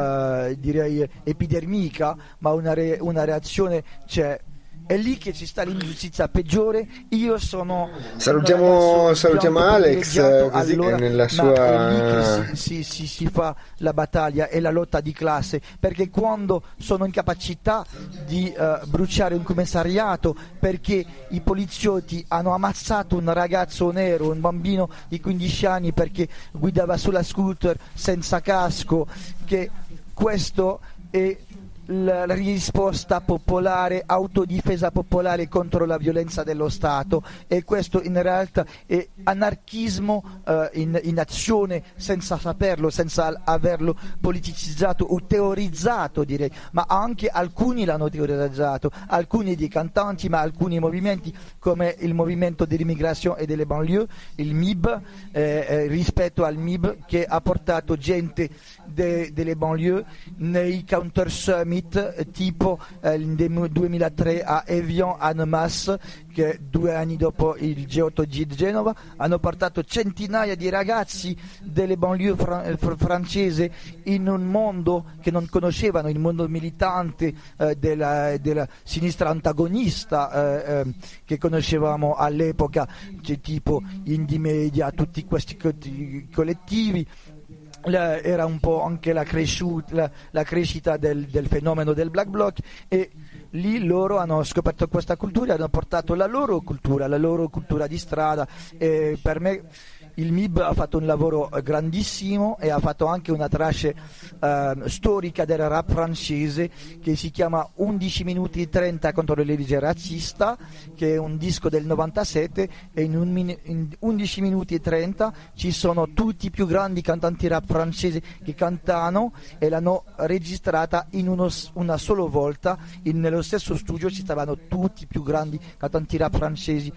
eh, direi epidermica, ma una, re, una reazione, cioè è lì che ci sta l'ingiustizia peggiore. Io sono salutiamo, salutiamo Alex, così allora, che nella sua è lì che si, si, si, si fa la battaglia e la lotta di classe, perché quando sono in capacità di uh, bruciare un commissariato perché i poliziotti hanno ammazzato un ragazzo nero, un bambino di quindici anni, perché guidava sulla scooter senza casco, che questo è la risposta popolare, autodifesa popolare contro la violenza dello Stato, e questo in realtà è anarchismo eh, in, in azione, senza saperlo, senza averlo politicizzato o teorizzato, direi, ma anche alcuni l'hanno teorizzato, alcuni dei cantanti, ma alcuni movimenti come il movimento dell'immigrazione e delle banlieue, il M I B, eh, eh, rispetto al M I B, che ha portato gente de, delle banlieue nei counter summit tipo eh, nel duemilatré a Evian, a Annemasse, che due anni dopo il G otto G di Genova hanno portato centinaia di ragazzi delle banlieue fran- fr- francesi in un mondo che non conoscevano, il mondo militante eh, della, della sinistra antagonista eh, eh, che conoscevamo all'epoca, cioè, tipo Indie Media, tutti questi co- collettivi. Era un po' anche la, cresciuta, la, la crescita del, del fenomeno del Black Bloc, e lì loro hanno scoperto questa cultura, hanno portato la loro cultura, la loro cultura di strada, e per me il M I B ha fatto un lavoro grandissimo e ha fatto anche una traccia eh, storica del rap francese che si chiama undici minuti e trenta contro le leggi razzista, che è un disco del novantasette, e in, un min- in undici minuti e trenta ci sono tutti i più grandi cantanti rap francesi che cantano, e l'hanno registrata in uno, una sola volta, in, nello stesso studio ci stavano tutti i più grandi cantanti rap francesi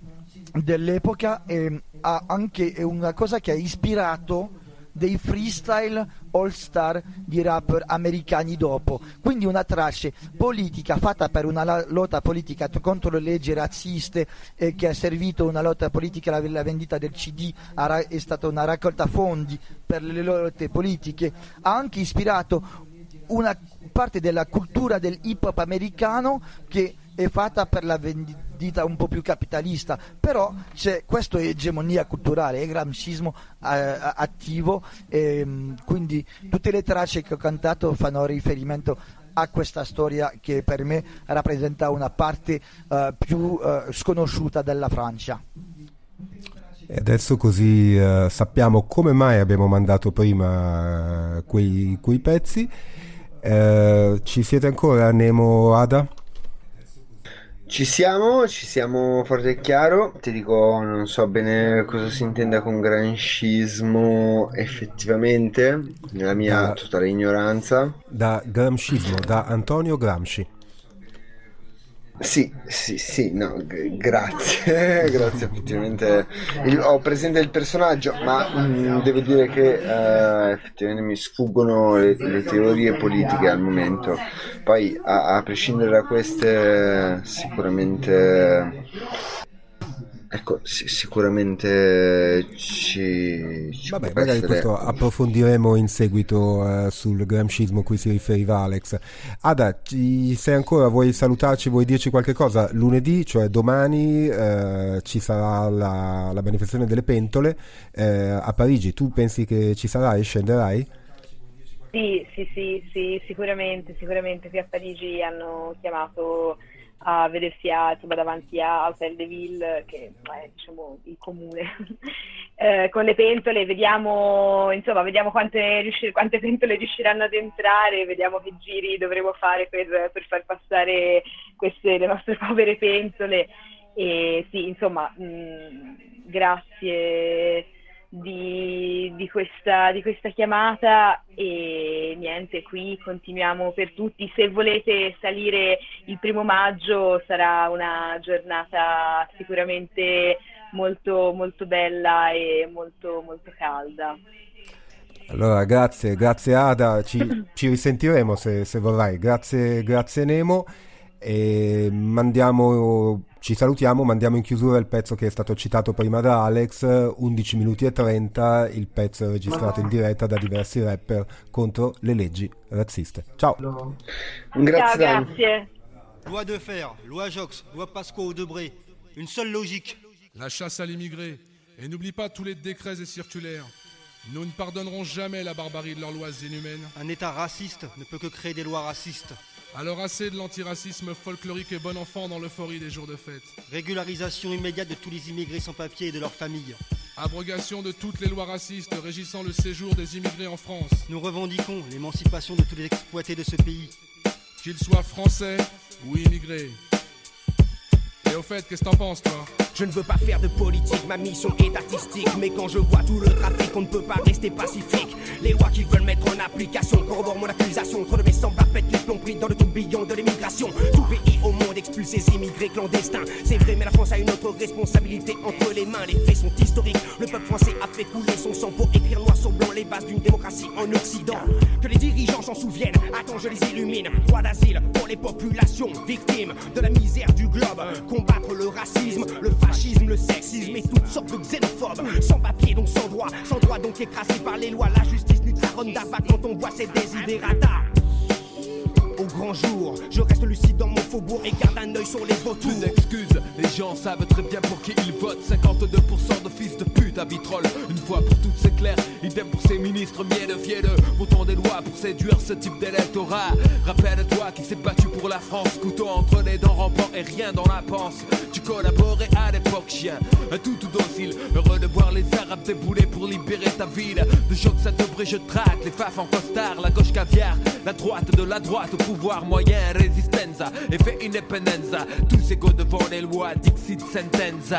dell'epoca, e ha anche una cosa che ha ispirato dei freestyle all star di rapper americani dopo, quindi una traccia politica fatta per una lotta politica contro le leggi razziste, e che ha servito una lotta politica, la, la vendita del C D è stata una raccolta fondi per le lotte politiche, ha anche ispirato una parte della cultura del hip hop americano che è fatta per la vendita un po' più capitalista, però c'è questa egemonia culturale e gramscismo eh, attivo, e quindi tutte le tracce che ho cantato fanno riferimento a questa storia che per me rappresenta una parte eh, più eh, sconosciuta della Francia. E adesso così eh, sappiamo come mai abbiamo mandato prima eh, quei, quei pezzi. Eh, ci siete ancora, Nemo, Ada? Ci siamo, ci siamo forte e chiaro. Ti dico, non so bene cosa si intenda con gramscismo effettivamente, nella mia da, totale ignoranza. Da gramscismo, da Antonio Gramsci. Sì, sì, sì, no, g- grazie, grazie, effettivamente il, ho presente il personaggio, ma mh, devo dire che uh, effettivamente mi sfuggono le, le teorie politiche al momento. Poi a, a prescindere da queste, sicuramente, ecco, sì, sicuramente ci, ci Vabbè, può magari essere... questo approfondiremo in seguito uh, sul gramscismo a cui si riferiva Alex. Ada, ci sei ancora? Vuoi salutarci? Vuoi dirci qualche cosa? Lunedì, cioè domani, uh, ci sarà la, la manifestazione delle pentole uh, a Parigi. Tu pensi che ci sarai? Scenderai? Sì, sì, sì, sì, sicuramente, sicuramente qui a Parigi hanno chiamato a vedersi a, insomma, davanti a Hôtel de Ville, che è, diciamo, il comune, eh, con le pentole. Vediamo, insomma, vediamo quante, riuscir- quante pentole riusciranno ad entrare, vediamo che giri dovremo fare per, per far passare queste, le nostre povere pentole. E sì, insomma, mh, grazie Di, di, questa, di questa chiamata, e niente, qui continuiamo per tutti. Se volete salire il primo maggio sarà una giornata sicuramente molto molto bella e molto molto calda. Allora, grazie, grazie Ada, ci, ci risentiremo se, se vorrai. Grazie, grazie Nemo, e mandiamo, ci salutiamo, mandiamo in chiusura il pezzo che è stato citato prima da Alex, undici minuti e trenta, il pezzo registrato in diretta da diversi rapper contro le leggi razziste. Ciao. Grazie. Ciao, grazie. Loi de fer, loi Jox, loi Pasco-Debré, une seule logique. La chasse à l'immigré. Et n'oublie pas tous les décrets et circulaires. Nous ne pardonnerons jamais la barbarie de leurs lois inhumaines. Un État raciste ne peut que créer des lois racistes. Alors assez de l'antiracisme folklorique et bon enfant dans l'euphorie des jours de fête. Régularisation immédiate de tous les immigrés sans papier et de leurs familles. Abrogation de toutes les lois racistes régissant le séjour des immigrés en France. Nous revendiquons l'émancipation de tous les exploités de ce pays. qu'ils soient français ou immigrés. Et au fait, qu'est-ce que t'en penses, toi ? Je ne veux pas faire de politique, ma mission est artistique. Mais quand je vois tout le trafic, on ne peut pas rester pacifique. Les lois qu'ils veulent mettre en application corroborent mon accusation. Trop de mes semblables pètent les plombs pris dans le tourbillon de l'immigration. Tout pays au monde expulse ses immigrés clandestins. C'est vrai, mais la France a une autre responsabilité entre les mains. Les faits sont historiques, le peuple français a fait couler son sang pour écrire noir sur blanc les bases d'une démocratie en Occident. Que les dirigeants s'en souviennent, attends je les illumine. Droit d'asile pour les populations victimes de la misère du globe. Combattre le racisme, le fascisme, le sexisme et toutes sortes de xénophobes. Sans papier donc sans droit, sans droit donc écrasé par les lois. La justice n'eut sa ronde d'abat quand on voit ses désidératas. Au grand jour, je reste lucide dans mon faubourg et garde un œil sur les vautours. Plus d'excuses, les gens savent très bien pour qui ils votent. Cinquante-deux pour cent de fils de pute à vitrolles. Une fois pour toutes c'est clair, idem pour ces ministres mielleux fielleux. Votons des lois pour séduire ce type d'électorat. Rappelle-toi qui s'est battu pour la France, couteau entre les dents rampant et rien dans la panse. Tu collaborais à l'époque chien, un tout tout docile. Heureux de voir les arabes débouler pour libérer ta ville. De choc ça devrait je traque, les faf en costard. La gauche caviar, la droite de la droite au pouvoir moyen, résistenza, effet independenza. Tous égaux devant les lois, dixit sentenza.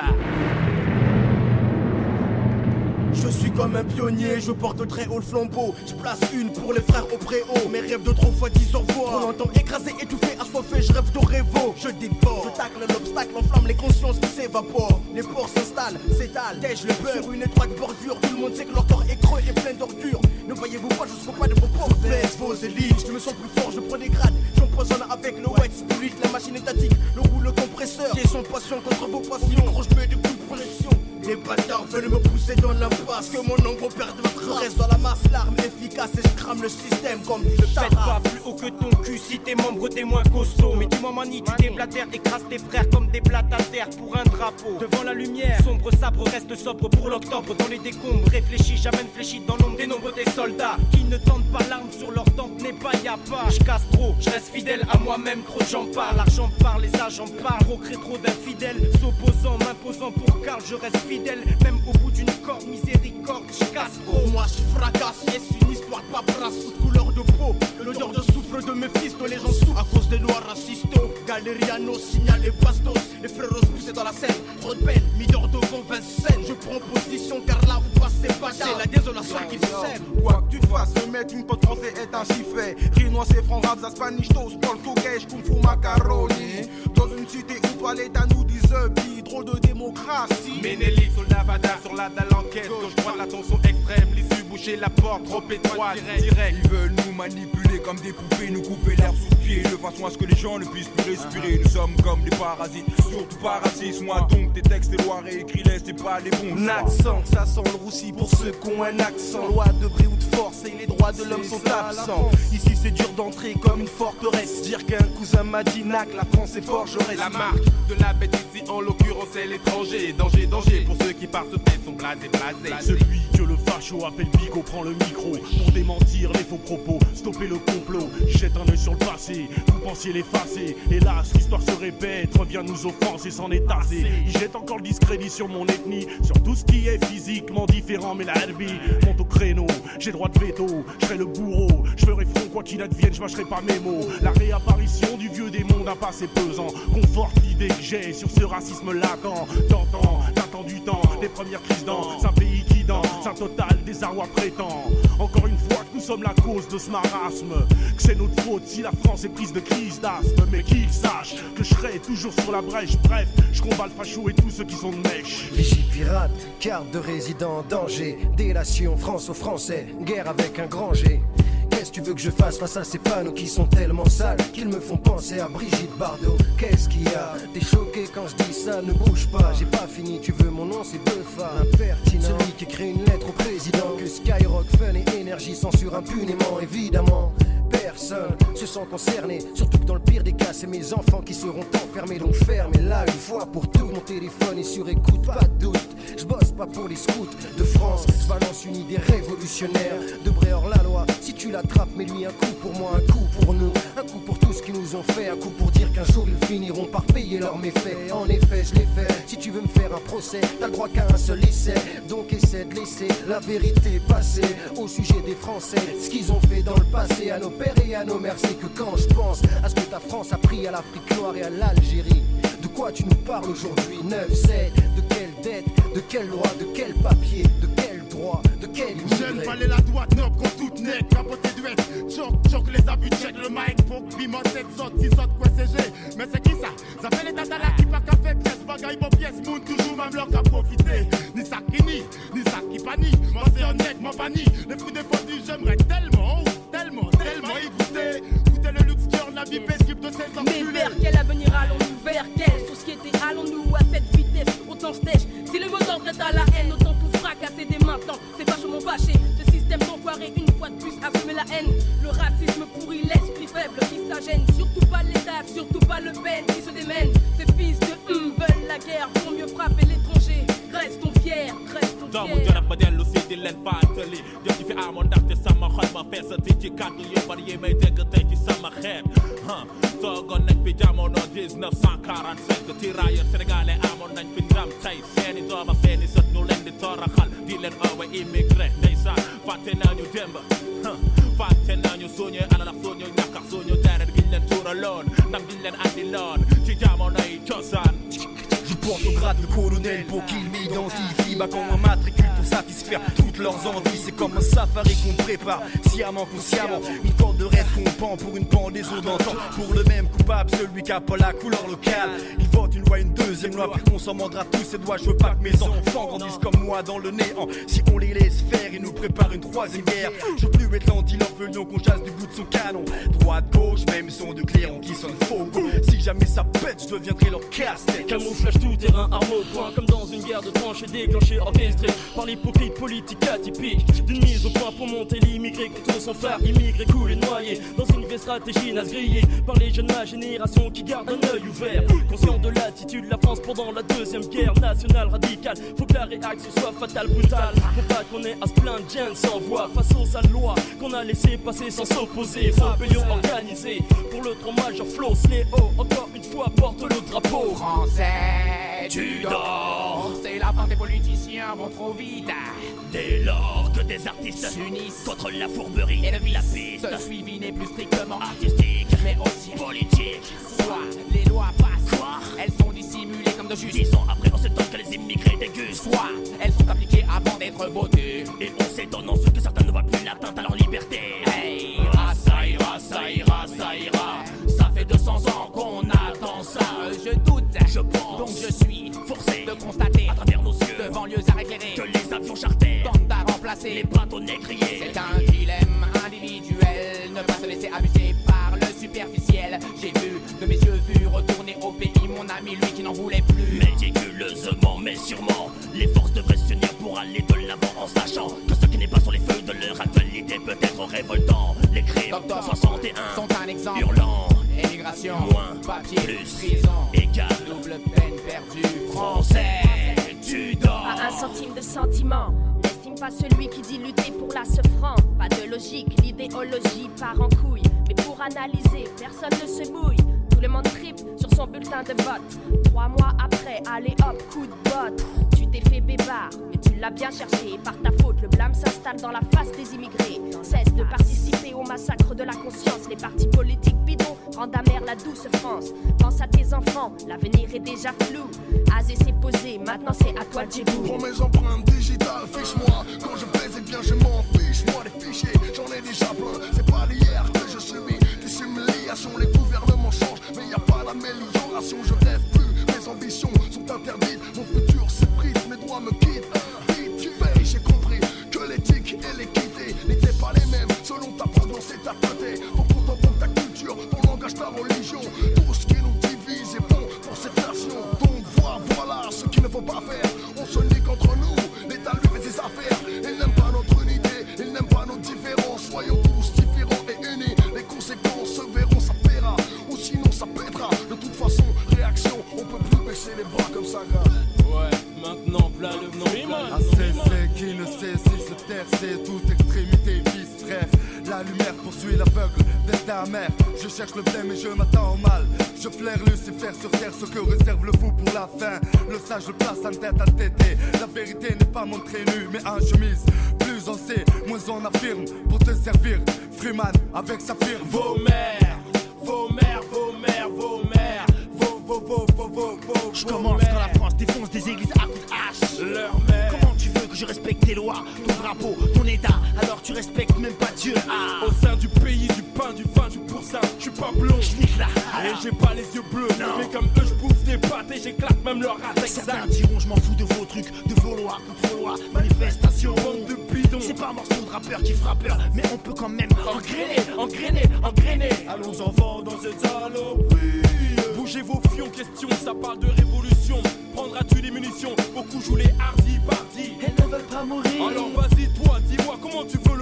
Je suis comme un pionnier, je porte de très haut le flambeau. Je place une pour les frères au préau. Mes rêves de trop fois dix au revoir. Trop longtemps écrasé, étouffé, assoiffé, je rêve de révo. Je dévore, je tacle l'obstacle, enflamme les consciences qui s'évaporent. Les ports s'installent, s'étalent, tèche le beurre. Sur une étroite bordure, tout le monde sait que leur corps est creux et plein d'ordures. Ne voyez-vous pas, je serai pas de vos pauvres blesses, vos élites. Je me sens plus fort, je prends des grades. J'empoisonne avec le wet spirit, la machine étatique, le rouleau compresseur. Qui est son passion contre vos passions. Gros, je mets des coups de pression. Les bâtards veulent me pousser dans l'impasse. Que mon ombre perde ma trace. Reste dans la masse, l'arme efficace et je crame le système comme le taraf. Pète pas plus haut que ton cul si t'es membre t'es moins costaud. Mais tu m'en manies, tu déblatères, écrases tes frères comme des blattes à terre pour un drapeau. Devant la lumière, sombre sabre reste sobre pour l'octobre. Dans les décombres, réfléchis, j'amène fléchi dans l'ombre des nombres des soldats. Qui ne tentent pas l'arme sur leur tempe n'est pas y'a pas. Je casse trop, je reste fidèle à moi-même, trop j'en parle. L'argent parle, les agents parlent. Trop crée trop d'infidèles, s'opposant, m'imposant pour Karl, je reste fidèle. Même au bout d'une corde, miséricorde, je casse. Oh, moi je fracasse, est-ce une histoire de paperasse, toute couleur de peau, l'odeur de souffle de mes fils, les gens souffrent à cause des noirs racistes. Galériano, signal les bastos, les frérots poussés dans la scène. Trop de peine, midor de convaincent. Je prends position car là où passe c'est pas c'est la désolation qui sème. Quoi que tu fasses, le mettre une pote français est ainsi fait. Rinois, c'est franc, rap, spanish, toast, Paul, Togesh, Kung Fu, macaroni. Dans une cité où toi l'État nous disent bi, drôle de démocratie. Ménélique sur le lavada, sur la dalle enquête. Gauche, droite, la tension extrême, l'issue boucher la porte, trop étroite, direct. Ils veulent nous manipuler comme des poupées, nous couper l'air sous le pied, de façon à ce que les gens ne puissent plus respirer. Nous sommes comme des parasites, surtout pas racistes. Moi donc tes textes, tes lois réécris-les, c'est pas les bons. Un accent, ça sent le roussi pour ceux qui ont un accent. Loi de bris ou de force et les droits de l'homme sont absents. Ici c'est dur d'entrer comme une forteresse. Dire qu'un cousin m'a dit nac, la France est forgeresse. La marque de la bête ici en l'occurrence c'est l'étranger. Danger, danger pour ceux qui par ce tête sont blasés, blasés. Celui que le facho appelle Bigot prend le micro pour démentir les faux propos, stopper le complot. Jette un œil sur le passé, vous pensiez l'effacer. Hélas, l'histoire se répète, revient nous offenser, s'en est tassé. Il jette encore le discrédit sur mon ethnie, sur tout ce qui est physiquement différent. Mais la herbie monte au créneau, j'ai droit de veto, je serai le bourreau, je ferai front quoi qu'il advienne, je mâcherai pas mes mots. La réapparition du vieux démon d'un passé pesant conforte l'idée que j'ai sur ce racisme latent. T'entends, t'attends du temps, des premières crises dans un pays qui danse, un total désarroi prétend. Encore une fois que nous sommes la cause de ce marasme, que c'est notre faute si la France est prise de crise d'asthme. Mais qu'ils sachent que je serai toujours sur la brèche. Bref, je combats le facho et tous ceux qui sont de mèche. Vigie pirate, carte de résident en danger, délation France aux Français, guerre avec un grand G. Qu'est-ce que tu veux que je fasse face à ces panneaux qui sont tellement sales qu'ils me font penser à Brigitte Bardot? Qu'est-ce qu'il y a? T'es choqué quand je dis ça, ne bouge pas, j'ai pas fini, tu veux mon nom, c'est Beufa. Impertinent, celui qui écrit une lettre au président. Que Skyrock, Fun et Énergie censurent impunément, évidemment. Personne se sent concerné, surtout que dans le pire des cas c'est mes enfants qui seront enfermés. Donc fermez là une fois pour tout, mon téléphone est sur écoute, pas de doute. Je bosse pas pour les scouts de France, je balance une idée révolutionnaire. Debré hors la loi, si tu l'attrapes mets-lui un coup pour moi, un coup pour nous, un coup pour tout ce qu'ils nous ont fait, un coup pour dire qu'un jour ils finiront par payer leurs méfaits. En effet je l'ai fait, si tu veux me faire un procès, t'as le droit qu'à un seul essai. Donc essaie de laisser la vérité passer au sujet des Français, ce qu'ils ont fait dans le passé à nos pères guerre et à nos merci que quand je pense à ce que ta France a pris à l'Afrique noire et à l'Algérie. De quoi tu nous parles aujourd'hui? neuf sept, de quelle dette, de quel droit, de quel papier, de quel droit, de quel immigré? Jeune valait la droite, noble contre toute nette, capoté duet, choc, choc les abus, check le mic, pour piment, sept sautes, six sautes, quoi C G. Mais c'est qui ça? Ça fait les tatala qui pas qu'à fait pièce, bagaille, bon pièce, moun, toujours même leur qu'à profiter. Ni ça qui nie, ni ça qui panie, moi c'est honnête, moi banni. Les fruits des fondus, j'aimerais tellement, tellement, tellement y goûter. Goûter le luxe cœur, la vie paisible de ces enculés. Mais vers quel avenir allons-nous? Vers quelle société allons-nous à cette vitesse? Autant stèche, si le mot d'ordre est à la haine, autant tout fracasser dès maintenant. C'est vachement bâché, ce système d'enfoiré une fois de plus a fumé la haine. Le racisme pourrit l'esprit faible qui s'agène. Surtout pas l'État, surtout pas le Pen qui se démène. Ces fils de hum veulent la guerre pour mieux frapper l'étranger. Restons fiers, restons fiers. dix-neuf cent quarante-sept tirailleurs sénégalais amoon nañ fi ndam tey seeni doom ak seeni sët ñu leen di toroxal di leen oowe immigré ndeysaan fàtte nañu démb fàtte nañu suñu alal ak suñu ñàkk ak suñu deret giñ leen tuuraloon ndam giñ leen andiloon ci jamonoy cosaan. Je porte au grade de colonel pour qu'ils m'identifient. Bah quand on matricule pour satisfaire toutes leurs envies. C'est comme un safari qu'on prépare, sciemment, consciemment. Une corde de rêve qu'on pend pour une pendaison d'antan. Pour le même coupable, celui qui a pas la couleur locale. Il vote une loi, une deuxième loi, puis on s'en mordra tous ses doigts. Je veux pas que mes enfants grandissent comme moi dans le néant. Si on les laisse faire, ils nous préparent une troisième guerre. Je veux plus être l'anti-leur venions qu'on chasse du bout de son canon. Droite, gauche, même son de clairon qui sonne faux. Si jamais ça pète, je deviendrai leur casse-tête. Camouflage tout terrain, arme au point, comme dans une guerre de tranchées déclenchée, orchestrée par l'hypocrite politique atypique. D'une mise au point pour monter l'immigré contre son phare, immigré coulé noyé dans une vieille stratégie naze grillée par les jeunes de ma génération qui gardent un œil ouvert. Conscient de l'attitude de la France pendant la deuxième guerre nationale radicale, faut que la réaction soit fatale, brutale. Faut pas qu'on ait à se plaindre, Jen sans voix face aux sales lois qu'on a laissé passer sans s'opposer. Rébellion organisée pour le trop majeur Flos Léo, encore une fois porte le drapeau français. Tu dors, c'est la fin des politiciens vont trop vite. Dès lors que des artistes s'unissent contre la fourberie et le vice, la piste, ce suivi n'est plus strictement artistique, mais aussi politique. Soit les lois passent, quoi elles sont dissimulées comme de juste. Dix ans après, on s'étonne que les immigrés dégustent. Soit elles sont appliquées avant d'être votées, et on s'étonne ensuite que certains ne voient plus l'atteinte à leur liberté. Hey, ira, ça ira, ça ira, ça ira. Ça fait deux cents ans qu'on attend ça. Je doute, je pense, donc je suis forcé de constater à travers nos yeux devant lieux à éclairer que les avions chartés tentent à remplacer les bateaux négriers. C'est un dilemme individuel, ne pas se laisser abuser par le superficiel. J'ai vu de mes yeux vus retourner au pays mon ami, lui qui n'en voulait plus. Méticuleusement mais sûrement, les forces devraient s'unir pour aller de l'avant en sachant que ce qui n'est pas sur les feux de leur actualité peut être révoltant. Les crimes Docteur, soixante et un sont un exemple hurlant. Émigration, moins, papier, plus, prison, égal, double peine perdue. Français, tu dors. Pas un centime de sentiment, n'estime pas celui qui dit lutter pour la ce franc. Pas de logique, l'idéologie part en couille. Mais pour analyser, personne ne se mouille. Tout le monde tripe sur son bulletin de vote. Trois mois après, allez hop, coup de botte. Tu t'es fait bébard, mais tu l'as bien cherché. Par ta faute, le blâme s'installe dans la face des immigrés. Cesse de participer au massacre de la conscience. Les partis politiques bidons rendent amère la douce France. Pense à tes enfants, l'avenir est déjà flou. Azé s'est posé, maintenant c'est à toi de djebou. Prends mes empreintes digitales, fiche-moi. Quand je baise, eh bien je m'en fiche. Moi les fichiers, j'en ai déjà plein. C'est pas d'hier que je subis des humiliations. Les gouvernements changent, mais y a pas d'amélioration. Je rêve plus, mes ambitions sont interdites. Mon futur s'effrite, mes droits me quittent. Vite, tu payes, j'ai compris que l'éthique et l'équité n'étaient pas les mêmes. Selon ta provenance et ta tête, ton compte en banque, ta culture, ton langage, ta religion. Tout ce qui nous divise est bon pour cette nation. Donc voilà, voilà ce qu'il ne faut pas faire. On se lie contre nous, l'État lui fait ses affaires. Il n'aime pas notre unité, il n'aime pas nos différences. Soyons tous différents et unis. Les conséquences se verront, ça paiera. Ou sinon ça pètera. De toute façon, réaction, on peut plus baisser les bras comme ça, gars. Ouais, maintenant v'là le nom. À cesser qui ne sait si se taire, c'est toute extrémité vice frère. La lumière poursuit l'aveugle, destin amer. Je cherche le blême et je m'attends au mal. Je flaire Lucifer sur terre, ce que réserve le fou pour la fin. Le sage le place en tête à téter. La vérité n'est pas montrée nue, mais en chemise. Plus on sait, moins moins on affirme pour te servir. Freeman avec sa firme. Vos mères, vos mères, vos mères, vos mères, vos, vos, vos, vos, vos, vos. Je commence quand la France défonce des églises à coups de hache. Leur mère. Comment tu veux que je respecte tes lois, ton drapeau, ton état, alors tu respectes même pas Dieu. Ah. Au sein du pays, du pain, du vin, du pourcin, je suis pas blond. Je nique la et j'ai pas les yeux bleus. Non. Mais comme eux, je bouffe des pâtes et j'éclate même leur race. Certains diront je m'en fous de vos trucs, de vos lois, contre lois, manifestations. Bande de bidons. C'est pas un morceau de rappeur qui fera peur, mais on peut quand même engrainer, engrainer, engrainer. Allons enfants dans cette saloperie. Bougez vos fions, question, ça parle de révolution. Prendras-tu les munitions? Beaucoup jouent les hardis, partis. Elles ne veulent pas mourir. Alors vas-y toi, dis-moi comment tu veux